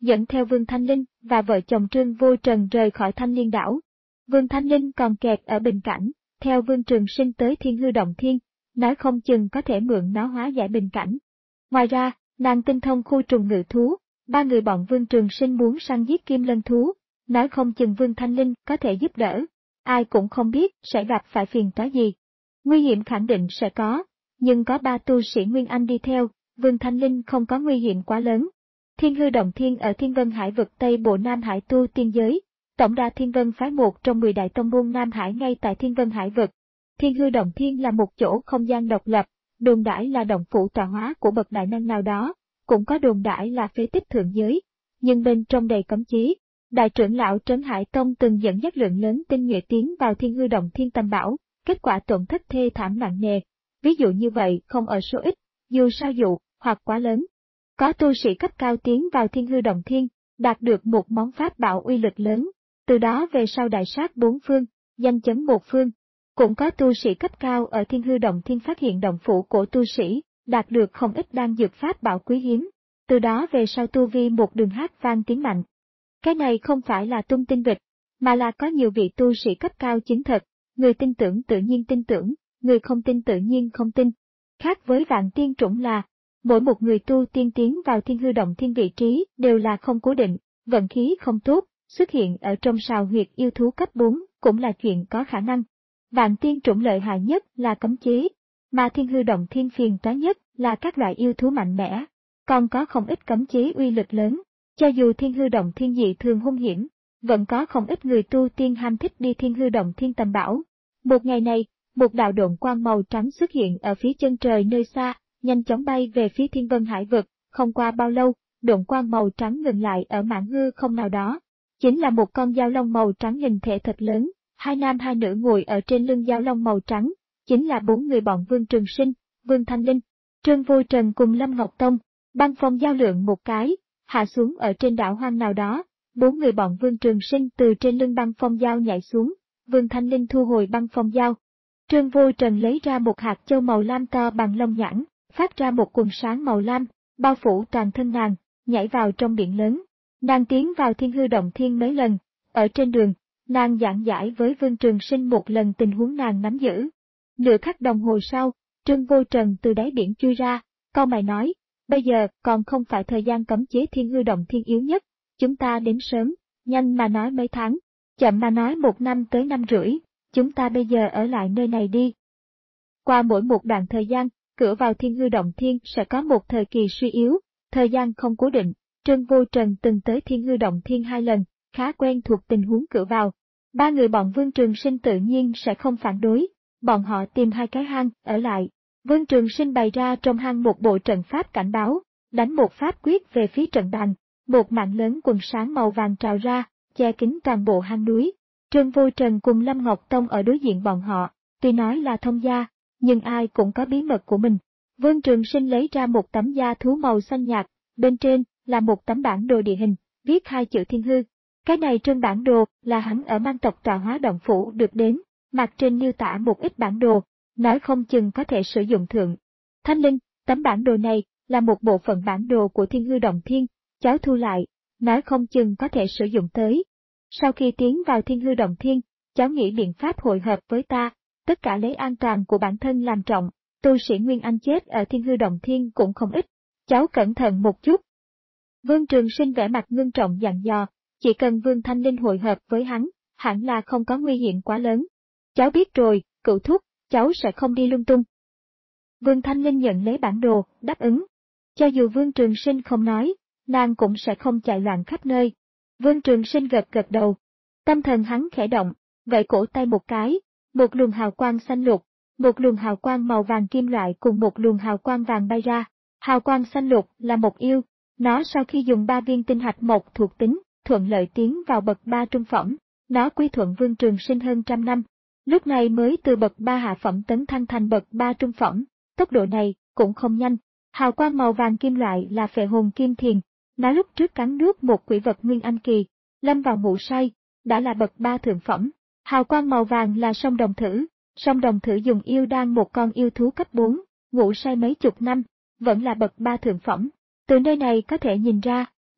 [SPEAKER 1] dẫn theo Vương Thanh Linh và vợ chồng Trương Vô Trần rời khỏi Thanh Liên đảo. Vương Thanh Linh còn kẹt ở Bình Cảnh, theo Vương Trường Sinh tới Thiên Hư Động Thiên, nói không chừng có thể mượn nó hóa giải bình cảnh. Ngoài ra, nàng tinh thông khu trùng ngự thú, ba người bọn Vương Trường Sinh muốn săn giết kim lân thú, nói không chừng Vương Thanh Linh có thể giúp đỡ. Ai cũng không biết sẽ gặp phải phiền toái gì. Nguy hiểm khẳng định sẽ có, nhưng có ba tu sĩ Nguyên Anh đi theo, Vương Thanh Linh không có nguy hiểm quá lớn. Thiên Hư Động Thiên ở Thiên Vân Hải vực Tây Bộ Nam Hải tu tiên giới, tổng đà Thiên Vân phái một trong mười đại tông môn Nam Hải ngay tại Thiên Vân Hải vực. Thiên Hư Động Thiên là một chỗ không gian độc lập, đồn đãi là động phủ tọa hóa của bậc đại năng nào đó, cũng có đồn đãi là phế tích thượng giới, nhưng bên trong đầy cấm chí. Đại trưởng lão Trấn Hải Tông từng dẫn dắt lượng lớn tinh nhuệ tiến vào Thiên Hư Động Thiên tầm bảo, kết quả tổn thất thê thảm nặng nề. Ví dụ như vậy không ở số ít, dù sao dụ, hoặc quá lớn. Có tu sĩ cấp cao tiến vào Thiên Hư Động Thiên, đạt được một món pháp bảo uy lực lớn, từ đó về sau đại sát bốn phương, danh chấn một phương. Cũng có tu sĩ cấp cao ở Thiên Hư Động Thiên phát hiện động phủ của tu sĩ, đạt được không ít đan dược pháp bảo quý hiếm, từ đó về sau tu vi một đường hát vang tiến mạnh. Cái này không phải là tung tin vịt, mà là có nhiều vị tu sĩ cấp cao chứng thật, người tin tưởng tự nhiên tin tưởng, người không tin tự nhiên không tin. Khác với Vạn Tiên Trũng là, mỗi một người tu tiên tiến vào Thiên Hư Động Thiên vị trí đều là không cố định, vận khí không tốt, xuất hiện ở trong sào huyệt yêu thú cấp bốn cũng là chuyện có khả năng. Vạn Tiên Trũng lợi hại nhất là cấm chế, mà Thiên Hư Động Thiên phiền toái nhất là các loại yêu thú mạnh mẽ, còn có không ít cấm chế uy lực lớn. Cho dù Thiên Hư Động Thiên dị thường hung hiểm, vẫn có không ít người tu tiên ham thích đi Thiên Hư Động Thiên tầm bảo. Một ngày này, một đạo độn quang màu trắng xuất hiện ở phía chân trời nơi xa, nhanh chóng bay về phía Thiên Vân Hải vực, không qua bao lâu, độn quang màu trắng ngừng lại ở mảng hư không nào đó. Chính là một con dao long màu trắng hình thể thật lớn, hai nam hai nữ ngồi ở trên lưng dao long màu trắng, chính là bốn người bọn Vương Trường Sinh, Vương Thanh Linh, Trương Vô Trần cùng Lâm Ngọc Tông. Băng phong dao lượn một cái, hạ xuống ở trên đảo hoang nào đó, bốn người bọn Vương Trường Sinh từ trên lưng băng phong dao nhảy xuống, Vương Thanh Linh thu hồi băng phong dao. Trương Vô Trần lấy ra một hạt châu màu lam to bằng lông nhãn, phát ra một quần sáng màu lam, bao phủ toàn thân nàng, nhảy vào trong biển lớn. Nàng tiến vào Thiên Hư Động Thiên mấy lần, ở trên đường, nàng giảng giải với Vương Trường Sinh một lần tình huống nàng nắm giữ. Nửa khắc đồng hồ sau, Trương Vô Trần từ đáy biển chui ra, cau mày nói, bây giờ còn không phải thời gian cấm chế Thiên Hư Động Thiên yếu nhất, chúng ta đến sớm, nhanh mà nói mấy tháng, chậm mà nói một năm tới năm rưỡi, chúng ta bây giờ ở lại nơi này đi. Qua mỗi một đoạn thời gian, cửa vào Thiên Hư Động Thiên sẽ có một thời kỳ suy yếu, thời gian không cố định. Trương Vô Trần từng tới Thiên Hư Động Thiên hai lần, khá quen thuộc tình huống cửa vào. Ba người bọn Vương Trường Sinh tự nhiên sẽ không phản đối, bọn họ tìm hai cái hang, ở lại. Vương Trường Sinh bày ra trong hang một bộ trận pháp cảnh báo, đánh một pháp quyết về phía trận bàn, một mạng lớn quần sáng màu vàng trào ra, che kín toàn bộ hang núi. Trương Vô Trần cùng Lâm Ngọc Tông ở đối diện bọn họ, tuy nói là thông gia, nhưng ai cũng có bí mật của mình. Vương Trường Sinh lấy ra một tấm da thú màu xanh nhạt, bên trên là một tấm bản đồ địa hình, viết hai chữ Thiên Hư. Cái này trên bản đồ là hắn ở mang tộc Trà Hóa Động Phủ được đến, mặt trên miêu tả một ít bản đồ, nói không chừng có thể sử dụng thượng. Thanh Linh, tấm bản đồ này là một bộ phận bản đồ của Thiên Hư Động Thiên, cháu thu lại, nói không chừng có thể sử dụng tới. Sau khi tiến vào Thiên Hư Động Thiên, cháu nghĩ biện pháp hội hợp với ta, tất cả lấy an toàn của bản thân làm trọng, tu sĩ Nguyên Anh chết ở Thiên Hư Động Thiên cũng không ít, cháu cẩn thận một chút. Vương Trường Sinh vẻ mặt ngưng trọng dặn dò, chỉ cần Vương Thanh Linh hội hợp với hắn, hẳn là không có nguy hiểm quá lớn. Cháu biết rồi, cựu thúc, cháu sẽ không đi lung tung. Vương Thanh Linh nhận lấy bản đồ, đáp ứng. Cho dù Vương Trường Sinh không nói, nàng cũng sẽ không chạy loạn khắp nơi. Vương Trường Sinh gật gật đầu. Tâm thần hắn khẽ động, gậy cổ tay một cái, một luồng hào quang xanh lục, một luồng hào quang màu vàng kim loại cùng một luồng hào quang vàng bay ra. Hào quang xanh lục là một yêu, nó sau khi dùng ba viên tinh hạch mộc thuộc tính, thuận lợi tiến vào bậc ba trung phẩm, nó quy thuận Vương Trường Sinh hơn trăm năm, lúc này mới từ bậc ba hạ phẩm tấn thăng thành bậc ba trung phẩm, tốc độ này cũng không nhanh. Hào quang màu vàng kim loại là phệ hồn kim thiền, nó lúc trước cắn nuốt một quỷ vật Nguyên Anh kỳ, lâm vào ngủ say, đã là bậc ba thượng phẩm. Hào quang màu vàng là song đồng thử, song đồng thử dùng yêu đan một con yêu thú cấp bốn, ngủ say mấy chục năm, vẫn là bậc ba thượng phẩm. Từ nơi này có thể nhìn ra,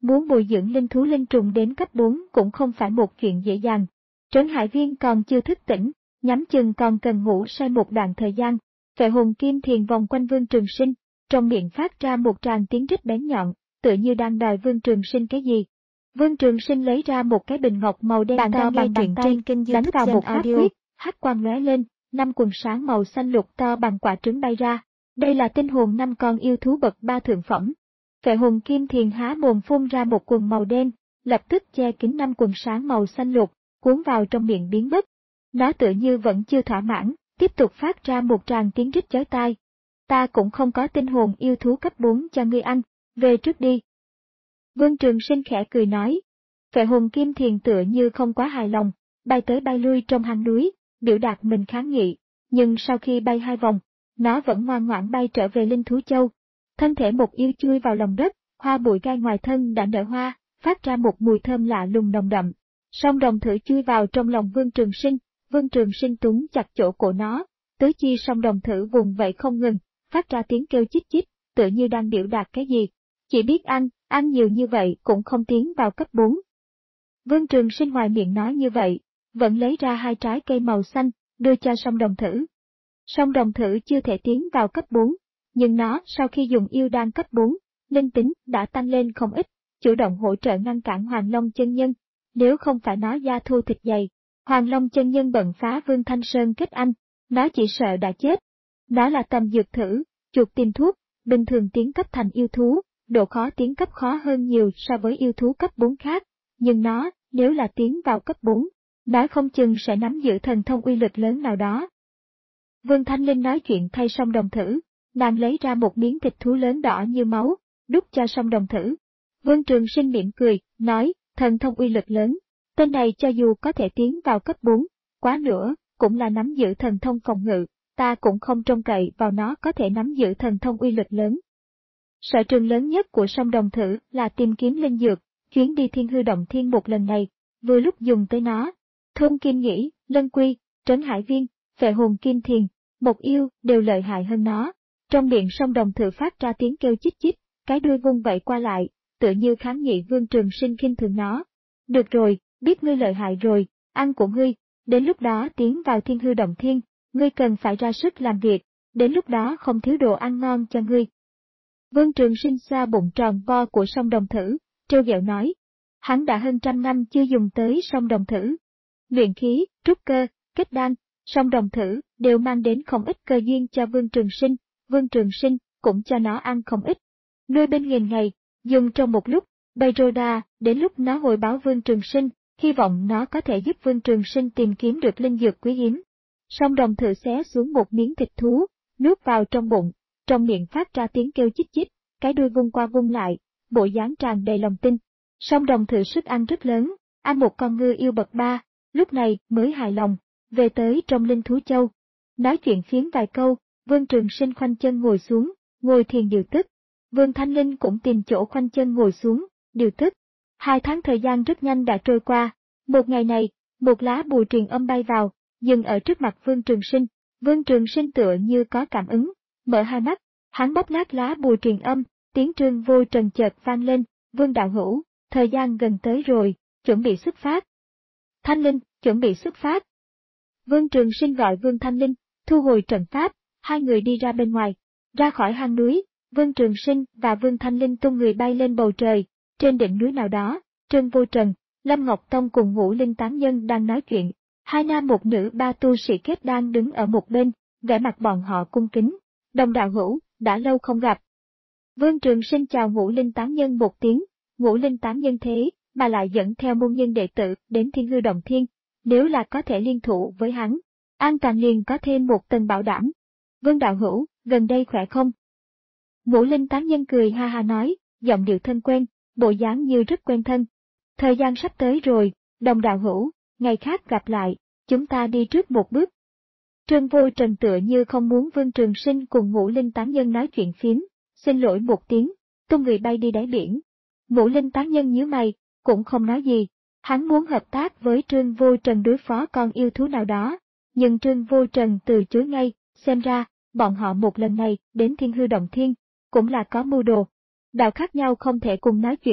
[SPEAKER 1] muốn bồi dưỡng linh thú linh trùng đến cấp bốn cũng không phải một chuyện dễ dàng. Trấn Hải Viên còn chưa thức tỉnh, nhắm chừng còn cần ngủ say một đoạn thời gian. Vệ hồn kim thiền vòng quanh Vương Trường Sinh, trong miệng phát ra một tràng tiếng rít bén nhọn, tựa như đang đòi Vương Trường Sinh cái gì. Vương Trường Sinh lấy ra một cái bình ngọc màu đen to bằng bàn tay, đánh vào một pháp quyết, hắc quang lóe lên, năm quần sáng màu xanh lục to bằng quả trứng bay ra. Đây là tinh hồn năm con yêu thú bậc ba thượng phẩm. Vệ hồn kim thiền há mồm phun ra một quần màu đen, lập tức che kín năm quần sáng màu xanh lục, cuốn vào trong miệng biến mất. Nó tựa như vẫn chưa thỏa mãn, tiếp tục phát ra một tràng tiếng rít chói tai. Ta cũng không có tinh hồn yêu thú cấp bốn cho ngươi ăn, về trước đi. Vương Trường Sinh khẽ cười nói. Vệ hồn kim thiền tựa như không quá hài lòng, bay tới bay lui trong hang núi, biểu đạt mình kháng nghị, nhưng sau khi bay hai vòng, nó vẫn ngoan ngoãn bay trở về Linh Thú Châu. Thân thể một yêu chui vào lòng đất, hoa bụi gai ngoài thân đã nở hoa, phát ra một mùi thơm lạ lùng nồng đậm. Song đồng thử chui vào trong lòng Vương Trường Sinh, Vương Trường Sinh túm chặt chỗ cổ nó, tứ chi song đồng thử vùng vẫy không ngừng, phát ra tiếng kêu chích chích, tựa như đang biểu đạt cái gì. Chỉ biết ăn, ăn nhiều như vậy cũng không tiến vào cấp bốn. Vương Trường Sinh ngoài miệng nói như vậy, vẫn lấy ra hai trái cây màu xanh, đưa cho song đồng thử. Song đồng thử chưa thể tiến vào cấp bốn, nhưng nó sau khi dùng yêu đan cấp bốn, linh tính đã tăng lên không ít, chủ động hỗ trợ ngăn cản Hoàng Long chân nhân. Nếu không phải nó da thô thịt dày, Hoàng Long chân nhân bận phá Vương Thanh Sơn kết anh, nó chỉ sợ đã chết. Nó là tầm dược thử, chuột tìm thuốc, bình thường tiến cấp thành yêu thú, độ khó tiến cấp khó hơn nhiều so với yêu thú cấp bốn khác, nhưng nó, nếu là tiến vào cấp bốn, nói không chừng sẽ nắm giữ thần thông uy lực lớn nào đó. Vương Thanh Linh nói chuyện thay song đồng thử, nàng lấy ra một miếng thịt thú lớn đỏ như máu, đút cho song đồng thử. Vương Trường Sinh mỉm cười, nói, thần thông uy lực lớn, tên này cho dù có thể tiến vào cấp bốn, quá nữa, cũng là nắm giữ thần thông phòng ngự, ta cũng không trông cậy vào nó có thể nắm giữ thần thông uy lực lớn. Sở trường lớn nhất của song đồng thử là tìm kiếm linh dược, chuyến đi Thiên Hư Động Thiên một lần này, vừa lúc dùng tới nó. Thôn Kim Nghĩ, Lân Quy, Trấn Hải Viên, Vệ hồn Kim Thiền, Một Yêu đều lợi hại hơn nó. Trong miệng song đồng thử phát ra tiếng kêu chích chích, cái đuôi vung vẩy qua lại, tựa như kháng nghị Vương Trường Sinh khinh thường nó. Được rồi, biết ngươi lợi hại rồi, ăn của ngươi, đến lúc đó tiến vào Thiên Hư Động Thiên, ngươi cần phải ra sức làm việc, đến lúc đó không thiếu đồ ăn ngon cho ngươi. Vương Trường Sinh xoa bụng tròn vo của song đồng thử, trêu ghẹo nói. Hắn đã hơn trăm năm chưa dùng tới song đồng thử. Luyện khí, trúc cơ, kết đan, song đồng thử đều mang đến không ít cơ duyên cho Vương Trường Sinh, Vương Trường Sinh cũng cho nó ăn không ít. Nuôi bên nghìn ngày, dùng trong một lúc, Bayroda, đến lúc nó hồi báo Vương Trường Sinh, hy vọng nó có thể giúp Vương Trường Sinh tìm kiếm được linh dược quý hiếm. Song đồng thử xé xuống một miếng thịt thú, nuốt vào trong bụng, trong miệng phát ra tiếng kêu chích chích, cái đuôi vung qua vung lại, bộ dáng tràn đầy lòng tin. Song đồng thử sức ăn rất lớn, ăn một con ngư yêu bậc ba, lúc này mới hài lòng, về tới trong Linh Thú Châu. Nói chuyện phiếm vài câu, Vương Trường Sinh khoanh chân ngồi xuống, ngồi thiền điều tức. Vương Thanh Linh cũng tìm chỗ khoanh chân ngồi xuống, điều tức. Hai tháng thời gian rất nhanh đã trôi qua. Một ngày này, một lá bùa truyền âm bay vào, dừng ở trước mặt Vương Trường Sinh. Vương Trường Sinh tựa như có cảm ứng, mở hai mắt, hắn bóp nát lá bùa truyền âm, tiếng Trương Vô Trần chợt vang lên, Vương đạo hữu, thời gian gần tới rồi, chuẩn bị xuất phát. Thanh Linh, chuẩn bị xuất phát. Vương Trường Sinh gọi Vương Thanh Linh, thu hồi trận pháp, hai người đi ra bên ngoài, ra khỏi hang núi. Vương Trường Sinh và Vương Thanh Linh tung người bay lên bầu trời, trên đỉnh núi nào đó, Trương Vô Trần, Lâm Ngọc Tông cùng Ngũ Linh Tán Nhân đang nói chuyện, hai nam một nữ ba tu sĩ kết đang đứng ở một bên, vẻ mặt bọn họ cung kính, Đồng đạo hữu, đã lâu không gặp. Vương Trường Sinh chào Ngũ Linh Tán Nhân một tiếng, Ngũ Linh Tán Nhân thế, mà lại dẫn theo môn nhân đệ tử đến Thiên Hư Động Thiên, nếu là có thể liên thủ với hắn, an toàn liền có thêm một tầng bảo đảm. Vương đạo hữu, gần đây khỏe không? Ngũ Linh Tán Nhân cười ha ha nói, giọng điệu thân quen, bộ dáng như rất quen thân. Thời gian sắp tới rồi, Đồng đạo hữu, ngày khác gặp lại, chúng ta đi trước một bước. Trương Vô Trần tựa như không muốn Vương Trường Sinh cùng Ngũ Linh Tán Nhân nói chuyện phiếm, xin lỗi một tiếng, tung người bay đi đáy biển. Ngũ Linh Tán Nhân nhíu mày, cũng không nói gì, hắn muốn hợp tác với Trương Vô Trần đối phó con yêu thú nào đó, nhưng Trương Vô Trần từ chối ngay, xem ra, bọn họ một lần này đến Thiên Hư Động Thiên, cũng là có mưu đồ. Đạo khác nhau không thể cùng nói chuyện,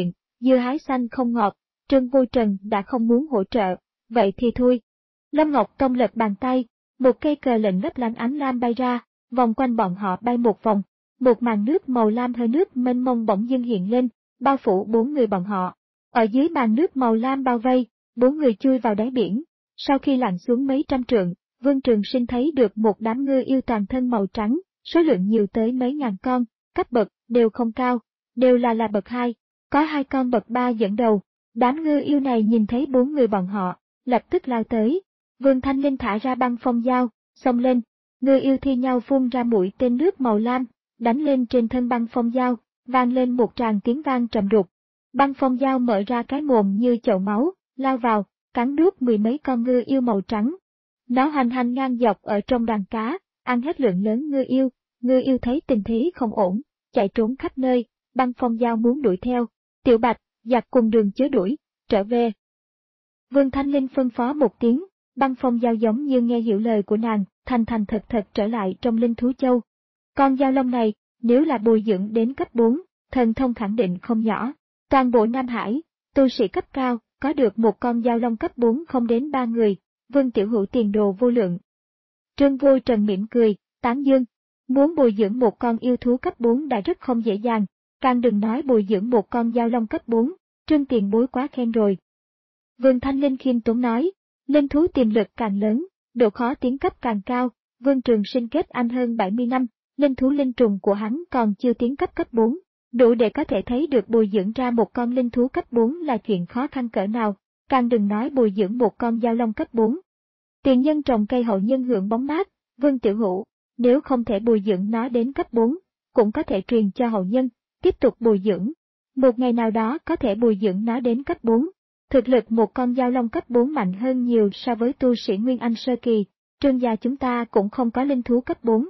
[SPEAKER 1] dưa hái xanh không ngọt, Trương Vô Trần đã không muốn hỗ trợ, vậy thì thôi. Lâm Ngọc Tông lật bàn tay, một cây cờ lệnh lấp lánh ánh lam bay ra, vòng quanh bọn họ bay một vòng, một màn nước màu lam hơi nước mênh mông bỗng dưng hiện lên, bao phủ bốn người bọn họ. Ở dưới màn nước màu lam bao vây, bốn người chui vào đáy biển. Sau khi lặn xuống mấy trăm trượng, Vương Trường Sinh thấy được một đám ngư yêu toàn thân màu trắng, số lượng nhiều tới mấy ngàn con, cấp bậc đều không cao, đều là là bậc hai, có hai con bậc ba dẫn đầu. Đám ngư yêu này nhìn thấy bốn người bọn họ, lập tức lao tới. Vương Thanh Linh thả ra băng phong dao, xông lên, ngư yêu thi nhau phun ra mũi tên nước màu lam, đánh lên trên thân băng phong dao, vang lên một tràng tiếng vang trầm đục. Băng phong dao mở ra cái mồm như chậu máu, lao vào, cắn nuốt mười mấy con ngư yêu màu trắng. Nó hành hành ngang dọc ở trong đàn cá, ăn hết lượng lớn ngư yêu, ngư yêu thấy tình thế không ổn, chạy trốn khắp nơi, băng phong dao muốn đuổi theo. Tiểu Bạch, giặc cùng đường chớ đuổi, trở về. Vương Thanh Linh phân phó một tiếng, băng phong dao giống như nghe hiểu lời của nàng, thành thành thật thật trở lại trong linh thú châu. Con dao lông này, nếu là bồi dưỡng đến cấp bốn, thần thông khẳng định không nhỏ. Toàn bộ Nam Hải, tu sĩ cấp cao, có được một con dao lông cấp bốn không đến ba người, Vương Tiểu Hữu tiền đồ vô lượng. Trương Vô Trần mỉm cười, tán dương, muốn bồi dưỡng một con yêu thú cấp bốn đã rất không dễ dàng, càng đừng nói bồi dưỡng một con dao lông cấp bốn, Trương tiền bối quá khen rồi. Vương Thanh Linh khiêm tốn nói, linh thú tiềm lực càng lớn, độ khó tiến cấp càng cao, Vương Trường Sinh kết anh hơn bảy mươi năm, linh thú linh trùng của hắn còn chưa tiến cấp cấp bốn, đủ để có thể thấy được bồi dưỡng ra một con linh thú cấp bốn là chuyện khó khăn cỡ nào, càng đừng nói bồi dưỡng một con dao long cấp bốn. Tiền nhân trồng cây hậu nhân hưởng bóng mát, Vương Tiểu Hữu, nếu không thể bồi dưỡng nó đến cấp bốn, cũng có thể truyền cho hậu nhân, tiếp tục bồi dưỡng. Một ngày nào đó có thể bồi dưỡng nó đến cấp bốn. Thực lực một con dao long cấp bốn mạnh hơn nhiều so với tu sĩ Nguyên Anh sơ kỳ, Trương gia chúng ta cũng không có linh thú cấp bốn.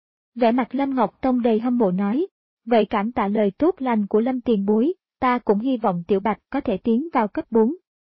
[SPEAKER 1] Vẻ mặt Lâm Ngọc Tông đầy hâm mộ nói, vậy cảm tạ lời tốt lành của Lâm tiền bối, ta cũng hy vọng Tiểu Bạch có thể tiến vào cấp bốn.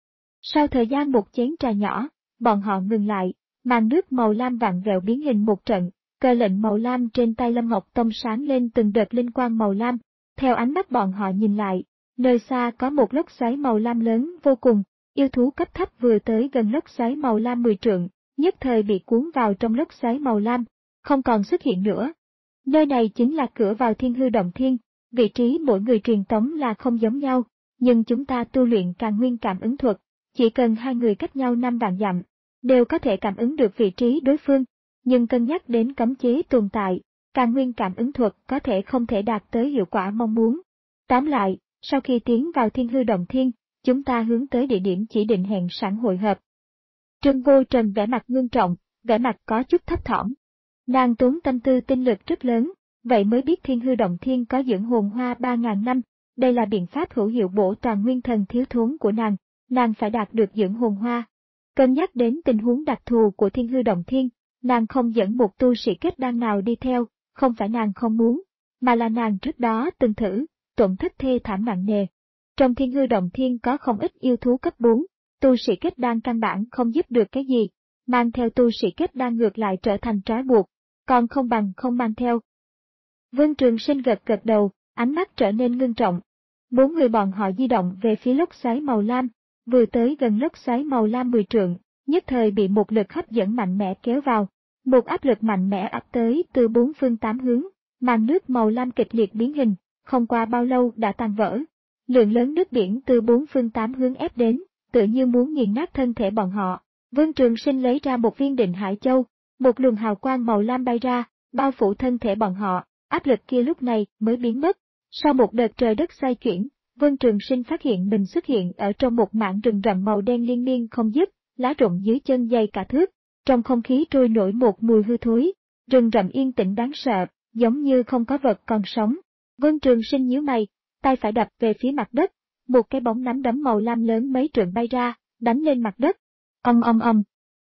[SPEAKER 1] Sau thời gian một chén trà nhỏ, bọn họ ngừng lại, màn nước màu lam vặn vẹo biến hình một trận, cờ lệnh màu lam trên tay Lâm Ngọc Tông sáng lên từng đợt linh quang màu lam, theo ánh mắt bọn họ nhìn lại, nơi xa có một lốc xoáy màu lam lớn vô cùng, yêu thú cấp thấp vừa tới gần lốc xoáy màu lam mười trượng, nhất thời bị cuốn vào trong lốc xoáy màu lam, không còn xuất hiện nữa. Nơi này chính là cửa vào Thiên Hư Động Thiên, vị trí mỗi người truyền tống là không giống nhau, nhưng chúng ta tu luyện Càn Nguyên cảm ứng thuật, chỉ cần hai người cách nhau năm vạn dặm, đều có thể cảm ứng được vị trí đối phương, nhưng cân nhắc đến cấm chế tồn tại, Càn Nguyên cảm ứng thuật có thể không thể đạt tới hiệu quả mong muốn. Tóm lại, sau khi tiến vào Thiên Hư Động Thiên, chúng ta hướng tới địa điểm chỉ định hẹn sẵn hội hợp. Trương Vô Trần vẻ mặt ngưng trọng, vẻ mặt có chút thấp thỏm. Nàng tốn tâm tư tinh lực rất lớn, vậy mới biết Thiên Hư Động Thiên có dưỡng hồn hoa ba ngàn năm, đây là biện pháp hữu hiệu bổ toàn nguyên thần thiếu thốn của nàng, nàng phải đạt được dưỡng hồn hoa. Cân nhắc đến tình huống đặc thù của Thiên Hư Động Thiên, nàng không dẫn một tu sĩ kết đan nào đi theo, không phải nàng không muốn, mà là nàng trước đó từng thử, tổn thất thê thảm nặng nề. Trong Thiên Hư Động Thiên có không ít yêu thú cấp bốn, tu sĩ kết đan căn bản không giúp được cái gì, mang theo tu sĩ kết đan ngược lại trở thành trói buộc, còn không bằng không mang theo. Vương Trường Sinh gật gật đầu, ánh mắt trở nên ngưng trọng. Bốn người bọn họ di động về phía lốc xoáy màu lam, vừa tới gần lốc xoáy màu lam mười trượng, nhất thời bị một lực hấp dẫn mạnh mẽ kéo vào. Một áp lực mạnh mẽ ập tới từ bốn phương tám hướng, màn nước màu lam kịch liệt biến hình, không qua bao lâu đã tan vỡ. Lượng lớn nước biển từ bốn phương tám hướng ép đến, tự như muốn nghiền nát thân thể bọn họ. Vương Trường Sinh lấy ra một viên Định Hải Châu, một luồng hào quang màu lam bay ra, bao phủ thân thể bọn họ, áp lực kia lúc này mới biến mất. Sau một đợt trời đất xoay chuyển, Vương Trường Sinh phát hiện mình xuất hiện ở trong một mảng rừng rậm màu đen liên miên không dứt, lá rụng dưới chân dày cả thước. Trong không khí trôi nổi một mùi hư thối, rừng rậm yên tĩnh đáng sợ, giống như không có vật còn sống. Vương Trường Sinh nhíu mày, tay phải đập về phía mặt đất, một cái bóng nắm đấm màu lam lớn mấy trượng bay ra, đánh lên mặt đất. Ầm ầm ầm.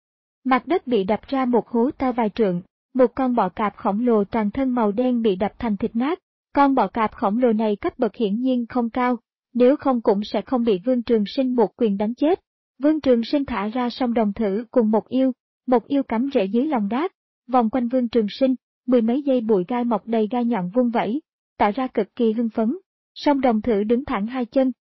[SPEAKER 1] Mặt đất bị đập ra một hố to vài trượng, một con bọ cạp khổng lồ toàn thân màu đen bị đập thành thịt nát. Con bọ cạp khổng lồ này cấp bậc hiển nhiên không cao, nếu không cũng sẽ không bị Vương Trường Sinh một quyền đánh chết. Vương Trường Sinh thả ra song đồng thử cùng một yêu. Một yêu cắm rễ dưới lòng đát, vòng quanh Vương Trường Sinh, mười mấy dây bụi gai mọc đầy gai nhọn vung vẩy, tạo ra cực kỳ hưng phấn. Song đồng thử đứng thẳng hai chân,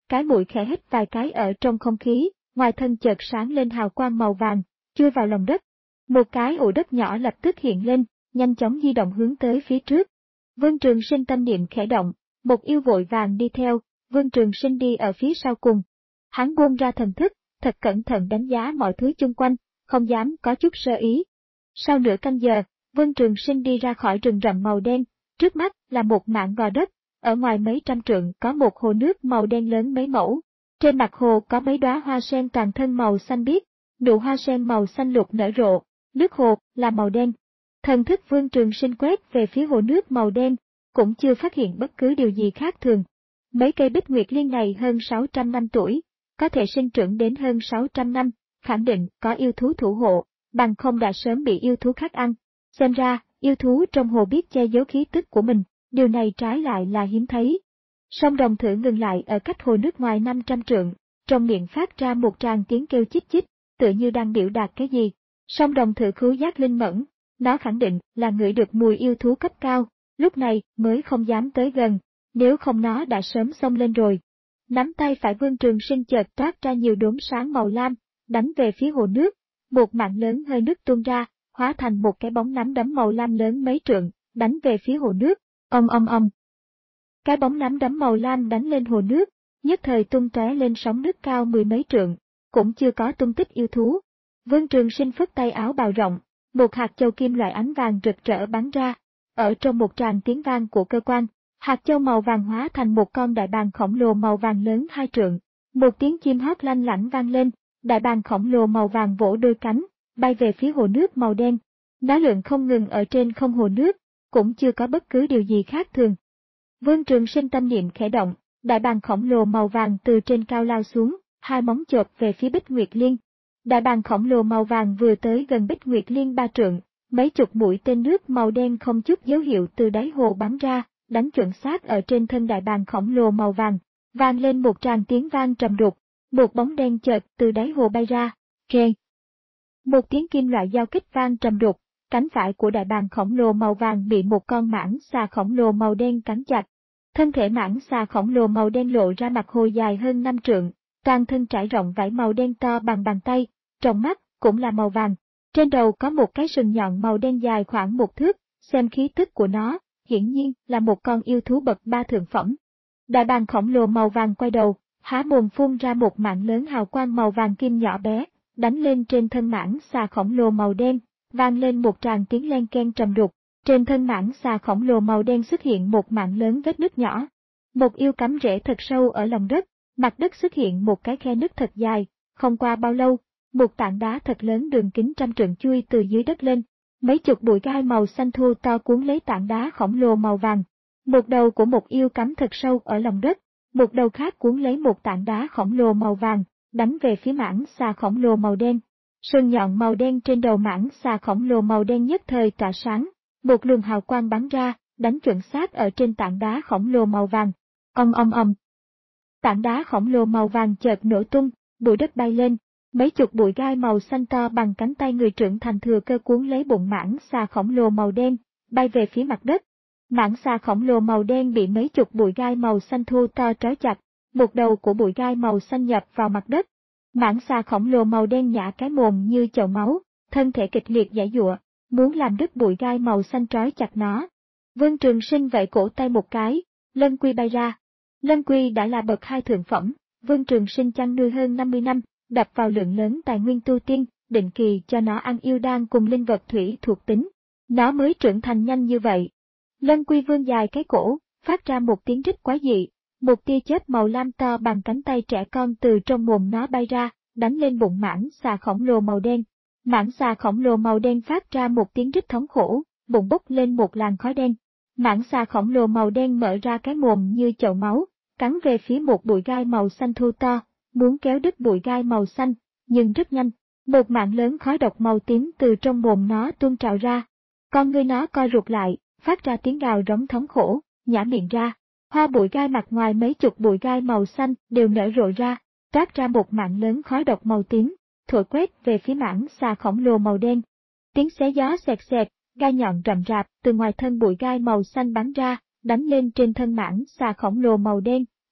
[SPEAKER 1] cái mũi khẽ hít vài cái ở trong không khí, ngoài thân chợt sáng lên hào quang màu vàng, chui vào lòng đất. Một cái ụ đất nhỏ lập tức hiện lên, nhanh chóng di động hướng tới phía trước. Vương Trường Sinh tâm niệm khẽ động, một yêu vội vàng đi theo, Vương Trường Sinh đi ở phía sau cùng. Hắn buông ra thần thức, thật cẩn thận đánh giá mọi thứ chung quanh, không dám có chút sơ ý. Sau nửa canh giờ, Vương Trường Sinh đi ra khỏi rừng rậm màu đen, trước mắt là một mảng gò đất, ở ngoài mấy trăm trượng có một hồ nước màu đen lớn mấy mẫu. Trên mặt hồ có mấy đóa hoa sen toàn thân màu xanh biếc, nụ hoa sen màu xanh lục nở rộ, nước hồ là màu đen. Thần thức Vương Trường Sinh quét về phía hồ nước màu đen, cũng chưa phát hiện bất cứ điều gì khác thường. Mấy cây bích nguyệt liên này hơn sáu trăm năm tuổi, có thể sinh trưởng đến hơn sáu trăm năm, khẳng định có yêu thú thủ hộ, bằng không đã sớm bị yêu thú khác ăn. Xem ra, yêu thú trong hồ biết che giấu khí tức của mình, điều này trái lại là hiếm thấy. Sông Đồng Thử ngừng lại ở cách hồ nước ngoài năm trăm trượng, trong miệng phát ra một tràng tiếng kêu chích chích, tựa như đang biểu đạt cái gì. Sông Đồng Thử khứu giác linh mẫn, nó khẳng định là ngửi được mùi yêu thú cấp cao, lúc này mới không dám tới gần, nếu không nó đã sớm xông lên rồi. Nắm tay phải Vương Trường Sinh chợt toát ra nhiều đốm sáng màu lam, đánh về phía hồ nước, một mảng lớn hơi nước tuôn ra, hóa thành một cái bóng nắm đấm màu lam lớn mấy trượng, đánh về phía hồ nước, ong ong ong. Cái bóng nắm đấm màu lam đánh lên hồ nước, nhất thời tung tóe lên sóng nước cao mười mấy trượng, cũng chưa có tung tích yêu thú. Vương Trường Sinh phất tay áo bào rộng, một hạt châu kim loại ánh vàng rực rỡ bắn ra, ở trong một tràng tiếng vang của cơ quan, hạt châu màu vàng hóa thành một con đại bàng khổng lồ màu vàng lớn hai trượng, một tiếng chim hót lanh lảnh vang lên, đại bàng khổng lồ màu vàng vỗ đôi cánh, bay về phía hồ nước màu đen. Nó lượn không ngừng ở trên không hồ nước, cũng chưa có bất cứ điều gì khác thường. Vương Trường Sinh tâm niệm khẽ động, đại bàng khổng lồ màu vàng từ trên cao lao xuống, hai móng chộp về phía Bích Nguyệt Liên. Đại bàng khổng lồ màu vàng vừa tới gần Bích Nguyệt Liên ba trượng, mấy chục mũi tên nước màu đen không chút dấu hiệu từ đáy hồ bắn ra, đánh chuẩn xác ở trên thân đại bàng khổng lồ màu vàng, vang lên một tràng tiếng vang trầm đục, một bóng đen chợt từ đáy hồ bay ra, keng. Một tiếng kim loại giao kích vang trầm đục, cánh phải của đại bàng khổng lồ màu vàng bị một con mãng xà khổng lồ màu đen cắn chặt. Thân thể mãng xà khổng lồ màu đen lộ ra mặt hồ dài hơn năm trượng, toàn thân trải rộng vảy màu đen to bằng bàn tay, trong mắt cũng là màu vàng. Trên đầu có một cái sừng nhọn màu đen dài khoảng một thước, xem khí tức của nó, hiển nhiên là một con yêu thú bậc ba thượng phẩm. Đại bàng khổng lồ màu vàng quay đầu, há mồm phun ra một mạng lớn hào quang màu vàng kim nhỏ bé, đánh lên trên thân mãng xà khổng lồ màu đen, vang lên một tràng tiếng len keng trầm đục. Trên thân mãng xà khổng lồ màu đen xuất hiện một mạng lớn vết nứt nhỏ. Một yêu cắm rễ thật sâu ở lòng đất, mặt đất xuất hiện một cái khe nứt thật dài, không qua bao lâu, một tảng đá thật lớn đường kính trăm trượng chui từ dưới đất lên. Mấy chục bụi gai màu xanh thô to cuốn lấy tảng đá khổng lồ màu vàng. Một đầu của một yêu cắm thật sâu ở lòng đất, một đầu khác cuốn lấy một tảng đá khổng lồ màu vàng, đánh về phía mãng xà khổng lồ màu đen. Sừng nhọn màu đen trên đầu mãng xà khổng lồ màu đen nhất thời tỏa sáng, một luồng hào quang bắn ra, đánh chuẩn xác ở trên tảng đá khổng lồ màu vàng. Ong ong ong. Tảng đá khổng lồ màu vàng chợt nổ tung, bụi đất bay lên, mấy chục bụi gai màu xanh to bằng cánh tay người trưởng thành thừa cơ cuốn lấy bụng mãng xà khổng lồ màu đen, bay về phía mặt đất. Mãng xà khổng lồ màu đen bị mấy chục bụi gai màu xanh thô to trói chặt, một đầu của bụi gai màu xanh nhập vào mặt đất. Mãng xà khổng lồ màu đen nhả cái mồm như chậu máu, thân thể kịch liệt giãy giụa, muốn làm đứt bụi gai màu xanh trói chặt nó. Vương Trường Sinh vẫy cổ tay một cái, lân quy bay ra. Lân quy đã là bậc hai thượng phẩm, Vương Trường Sinh chăn nuôi hơn năm mươi năm, đập vào lượng lớn tài nguyên tu tiên, định kỳ cho nó ăn yêu đan cùng linh vật thủy thuộc tính. Nó mới trưởng thành nhanh như vậy. Lân quy vươn dài cái cổ, phát ra một tiếng rít quái dị, một tia chớp màu lam to bằng cánh tay trẻ con từ trong mồm nó bay ra, đánh lên bụng mãng xà khổng lồ màu đen. Mãng xà khổng lồ màu đen phát ra một tiếng rít thống khổ, bụng bốc lên một làn khói đen. Mãng xà khổng lồ màu đen mở ra cái mồm như chậu máu, cắn về phía một bụi gai màu xanh thô to, muốn kéo đứt bụi gai màu xanh, nhưng rất nhanh, một mạng lớn khói độc màu tím từ trong mồm nó tuôn trào ra. Con ngươi nó co rụt lại, phát ra tiếng gào rống thống khổ, nhả miệng ra. Hoa bụi gai mặt ngoài mấy chục bụi gai màu xanh đều nở rộ ra, toát ra một mạng lớn khói độc màu tím, thổi quét về phía mãng xà khổng lồ màu đen. Tiếng xé gió xẹt xẹt, gai nhọn rậm rạp từ ngoài thân bụi gai màu xanh bắn ra, đánh lên trên thân mãng xà khổng lồ màu đen,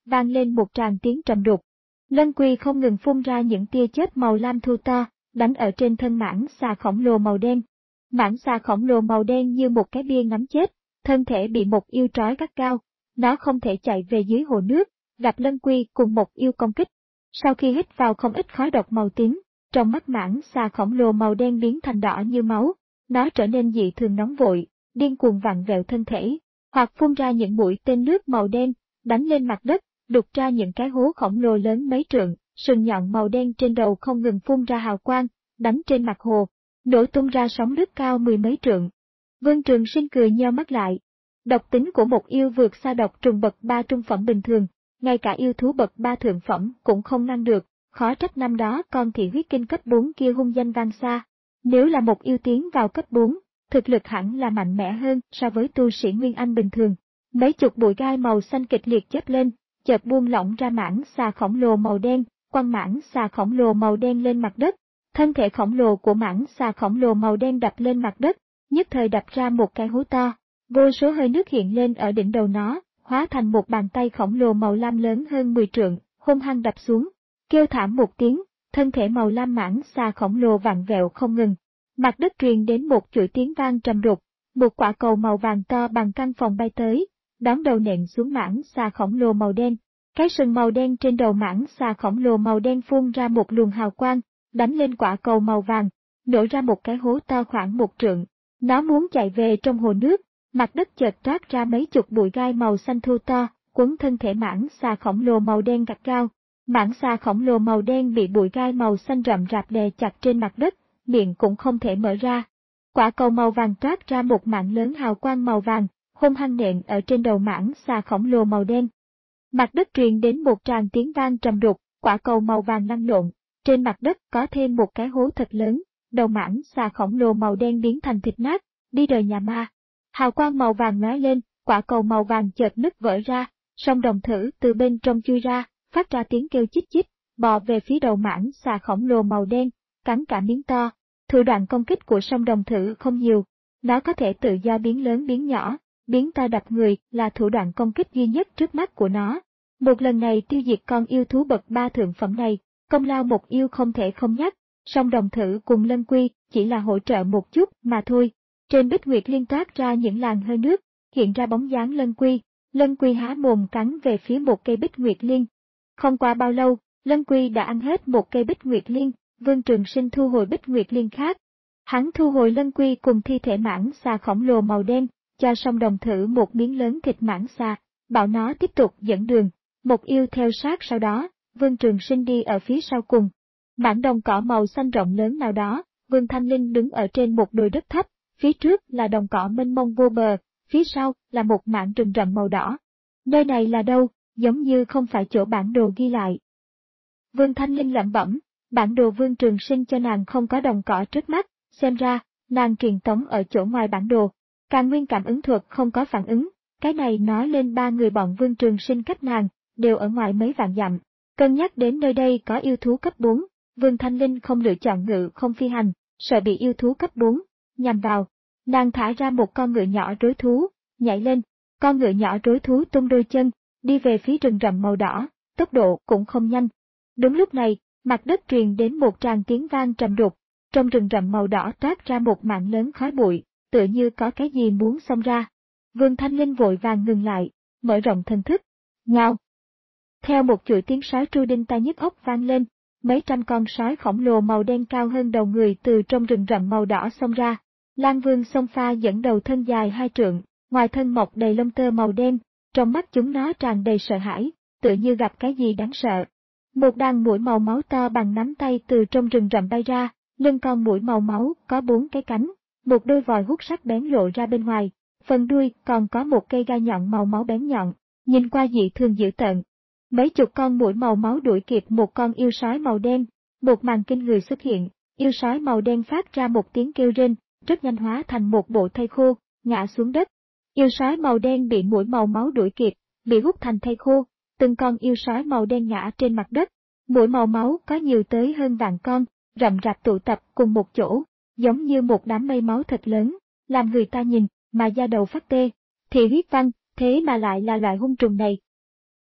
[SPEAKER 1] vang lên một tràng tiếng trầm đục. Lân Quy không ngừng phun ra những tia chớp màu lam thu to, đánh ở trên thân mãng xà khổng lồ màu đen. Mãng xà khổng lồ màu đen như một cái bia ngắm chết, thân thể bị một yêu trói gắt gao. Nó không thể chạy về dưới hồ nước, gặp Lân Quy cùng một yêu công kích. Sau khi hít vào không ít khói độc màu tím, trong mắt mãng xà khổng lồ màu đen biến thành đỏ như máu. Nó trở nên dị thường nóng vội, điên cuồng vặn vẹo thân thể, hoặc phun ra những mũi tên nước màu đen, đánh lên mặt đất, đục ra những cái hố khổng lồ lớn mấy trượng, sừng nhọn màu đen trên đầu không ngừng phun ra hào quang, đánh trên mặt hồ, nổ tung ra sóng nước cao mười mấy trượng. Vương Trường Sinh cười nheo mắt lại. Độc tính của một yêu vượt xa độc trùng bậc ba trung phẩm bình thường, ngay cả yêu thú bậc ba thượng phẩm cũng không ngăn được, khó trách năm đó con thị huyết kinh cấp bốn kia hung danh vang xa. Nếu là một yêu tiến vào cấp bốn, thực lực hẳn là mạnh mẽ hơn so với tu sĩ Nguyên Anh bình thường. Mấy chục bụi gai màu xanh kịch liệt chớp lên, chợt buông lỏng ra mãng xà khổng lồ màu đen, quăng mãng xà khổng lồ màu đen lên mặt đất. Thân thể khổng lồ của mãng xà khổng lồ màu đen đập lên mặt đất, nhất thời đập ra một cái hố to. Vô số hơi nước hiện lên ở đỉnh đầu nó, hóa thành một bàn tay khổng lồ màu lam lớn hơn mười trượng, hung hăng đập xuống. Kêu thảm một tiếng, thân thể màu lam mãng xà khổng lồ vặn vẹo không ngừng. Mặt đất truyền đến một chuỗi tiếng vang trầm đục, một quả cầu màu vàng to bằng căn phòng bay tới, đón đầu nện xuống mãng xà khổng lồ màu đen. Cái sừng màu đen trên đầu mãng xà khổng lồ màu đen phun ra một luồng hào quang, đánh lên quả cầu màu vàng, nổ ra một cái hố to khoảng một trượng. Nó muốn chạy về trong hồ nước, mặt đất chợt toát ra mấy chục bụi gai màu xanh thu to, quấn thân thể mãng xà khổng lồ màu đen gắt gao. Mãng xà khổng lồ màu đen bị bụi gai màu xanh rậm rạp đè chặt trên mặt đất, miệng cũng không thể mở ra. Quả cầu màu vàng toát ra một mạng lớn hào quang màu vàng, hung hăng nện ở trên đầu mãng xà khổng lồ màu đen. Mặt đất truyền đến một tràng tiếng vang trầm đục, quả cầu màu vàng lăn lộn, trên mặt đất có thêm một cái hố thật lớn, đầu mãng xà khổng lồ màu đen biến thành thịt nát, đi đời nhà ma. Hào quang màu vàng lóe lên, quả cầu màu vàng chợt nứt vỡ ra, song đồng thử từ bên trong chui ra, phát ra tiếng kêu chích chích, bò về phía đầu mãng xà khổng lồ màu đen, cắn cả miếng to. Thủ đoạn công kích của song đồng thử không nhiều, nó có thể tự do biến lớn biến nhỏ, biến ta đập người là thủ đoạn công kích duy nhất trước mắt của nó. Một lần này tiêu diệt con yêu thú bậc ba thượng phẩm này, công lao một yêu không thể không nhắc, song đồng thử cùng Lân Quy chỉ là hỗ trợ một chút mà thôi. Trên Bích Nguyệt Liên toát ra những làn hơi nước, hiện ra bóng dáng Lân Quy. Lân Quy há mồm cắn về phía một cây Bích Nguyệt Liên. Không qua bao lâu, Lân Quy đã ăn hết một cây Bích Nguyệt Liên. Vương Trường Sinh thu hồi Bích Nguyệt Liên khác. Hắn thu hồi Lân Quy cùng thi thể mãng xà khổng lồ màu đen, cho song đồng thử một miếng lớn thịt mãng xà, bảo nó tiếp tục dẫn đường. Một yêu theo sát sau đó, Vương Trường Sinh đi ở phía sau cùng. Mảng đồng cỏ màu xanh rộng lớn nào đó, Vương Thanh Linh đứng ở trên một đồi đất thấp, phía trước là đồng cỏ mênh mông vô bờ, phía sau là một mảng rừng rậm màu đỏ. Nơi này là đâu, giống như không phải chỗ bản đồ ghi lại. Vương Thanh Linh lẩm bẩm. Bản đồ Vương Trường Sinh cho nàng không có đồng cỏ trước mắt, xem ra, nàng truyền tống ở chỗ ngoài bản đồ. Càn Nguyên cảm ứng thuật không có phản ứng, cái này nói lên ba người bọn Vương Trường Sinh cách nàng, đều ở ngoài mấy vạn dặm. Cân nhắc đến nơi đây có yêu thú cấp bốn, Vương Thanh Linh không lựa chọn ngự không phi hành, sợ bị yêu thú cấp bốn nhằm vào. Nàng thả ra một con ngựa nhỏ rối thú, nhảy lên, con ngựa nhỏ rối thú tung đôi chân, đi về phía rừng rậm màu đỏ, tốc độ cũng không nhanh. Đúng lúc này, mặt đất truyền đến một tràng tiếng vang trầm đục, trong rừng rậm màu đỏ toát ra một mảng lớn khói bụi, tựa như có cái gì muốn xông ra. Vương Thanh Linh vội vàng ngừng lại, mở rộng thần thức. Ngao! Theo một chuỗi tiếng sói tru đinh tai nhức óc vang lên, mấy trăm con sói khổng lồ màu đen cao hơn đầu người từ trong rừng rậm màu đỏ xông ra. Lang Vương Sông Pha dẫn đầu thân dài hai trượng, ngoài thân mọc đầy lông tơ màu đen, trong mắt chúng nó tràn đầy sợ hãi, tựa như gặp cái gì đáng sợ. Một đàn muỗi màu máu to bằng nắm tay từ trong rừng rậm bay ra, lưng con muỗi màu máu có bốn cái cánh, một đôi vòi hút sắc bén lộ ra bên ngoài, phần đuôi còn có một cây gai nhọn màu máu bén nhọn, nhìn qua dị thường dữ tợn. Mấy chục con muỗi màu máu đuổi kịp một con yêu sói màu đen, một màn kinh người xuất hiện, yêu sói màu đen phát ra một tiếng kêu rên, rất nhanh hóa thành một bộ thây khô, ngã xuống đất. Yêu sói màu đen bị muỗi màu máu đuổi kịp, bị hút thành thây khô. Từng con yêu sói màu đen ngã trên mặt đất, muỗi màu máu có nhiều tới hơn vạn con, rậm rạp tụ tập cùng một chỗ, giống như một đám mây máu thật lớn, làm người ta nhìn, mà da đầu phát tê. Thì huyết văn, thế mà lại là loại hung trùng này.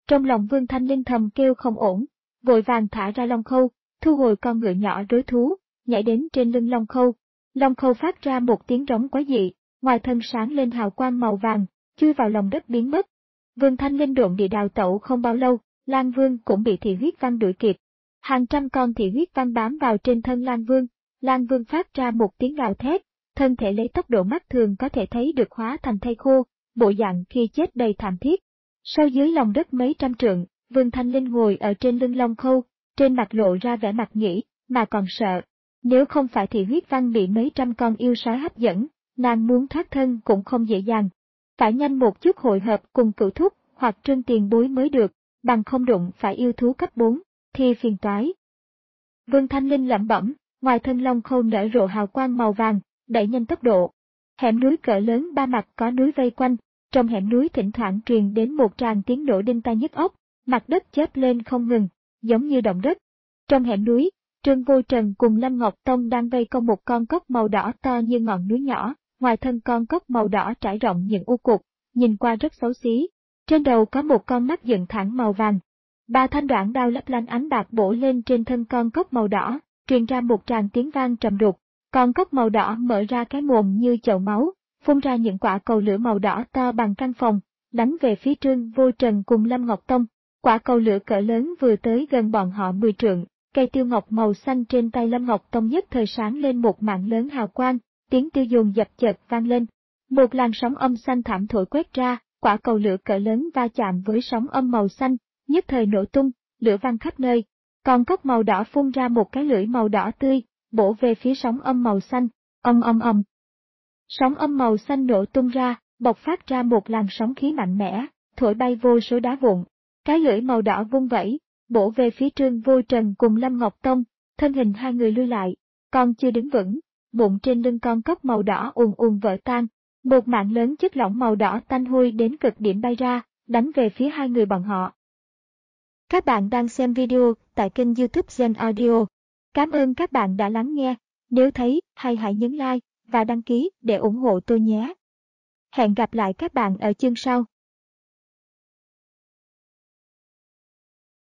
[SPEAKER 1] Trong lòng Vương Thanh Linh thầm kêu không ổn, vội vàng thả ra long khâu, thu hồi con ngựa nhỏ đối thú, nhảy đến trên lưng long khâu. Long khâu phát ra một tiếng rống quái dị, ngoài thân sáng lên hào quang màu vàng, chui vào lòng đất biến mất. Vương Thanh Linh độn địa đào tẩu không bao lâu, Lan Vương cũng bị thị huyết văn đuổi kịp. Hàng trăm con thị huyết văn bám vào trên thân Lan Vương, Lan Vương phát ra một tiếng gào thét, thân thể lấy tốc độ mắt thường có thể thấy được hóa thành thây khô, bộ dạng khi chết đầy thảm thiết. Sâu dưới lòng đất mấy trăm trượng, Vương Thanh Linh ngồi ở trên lưng long khâu, trên mặt lộ ra vẻ mặt nghĩ, mà còn sợ. Nếu không phải thị huyết văn bị mấy trăm con yêu sói hấp dẫn, nàng muốn thoát thân cũng không dễ dàng. Phải nhanh một chút hội hợp cùng cửu thúc hoặc Trương Tiền Bối mới được, bằng không đụng phải yêu thú cấp bốn, thì phiền toái. Vương Thanh Linh lẩm bẩm, ngoài thân long khâu nở rộ hào quang màu vàng, đẩy nhanh tốc độ. Hẻm núi cỡ lớn ba mặt có núi vây quanh, trong hẻm núi thỉnh thoảng truyền đến một tràng tiếng nổ đinh tai nhức óc, mặt đất chớp lên không ngừng, giống như động đất. Trong hẻm núi, Trương Vô Trần cùng Lâm Ngọc Tông đang vây công một con cóc màu đỏ to như ngọn núi nhỏ, ngoài thân con cóc màu đỏ trải rộng những u cục, nhìn qua rất xấu xí. Trên đầu có một con mắt dựng thẳng màu vàng. Ba thanh đoạn đao lấp lánh ánh bạc bổ lên trên thân con cóc màu đỏ, truyền ra một tràng tiếng vang trầm đục. Con cóc màu đỏ mở ra cái mồm như chậu máu, phun ra những quả cầu lửa màu đỏ to bằng căn phòng, đánh về phía Trương Vô Trần cùng Lâm Ngọc Tông. Quả cầu lửa cỡ lớn vừa tới gần bọn họ mười trượng, cây tiêu ngọc màu xanh trên tay Lâm Ngọc Tông nhất thời sáng lên một mảng lớn hào quang, tiếng tiêu dồn dập chợt vang lên. Một làn sóng âm xanh thảm thổi quét ra, quả cầu lửa cỡ lớn va chạm với sóng âm màu xanh, nhất thời nổ tung, lửa văng khắp nơi. Con cóc màu đỏ phun ra một cái lưỡi màu đỏ tươi, bổ về phía sóng âm màu xanh, ầm ầm ầm. Sóng âm màu xanh nổ tung ra, bộc phát ra một làn sóng khí mạnh mẽ, thổi bay vô số đá vụn. Cái lưỡi màu đỏ vung vẩy, bổ về phía Trương Vô Trần cùng Lâm Ngọc Tông, thân hình hai người lui lại, còn chưa đứng vững, bụng trên lưng con cóc màu đỏ ùn ùn vỡ tan, một mảng lớn chất lỏng màu đỏ tanh hôi đến cực điểm bay ra, đánh về phía hai người bọn họ. Các bạn đang xem video tại kênh YouTube Gen Audio. Cảm ơn các bạn đã lắng nghe, nếu thấy hay hãy nhấn like và đăng ký để ủng hộ tôi nhé. Hẹn gặp lại các bạn ở chương sau.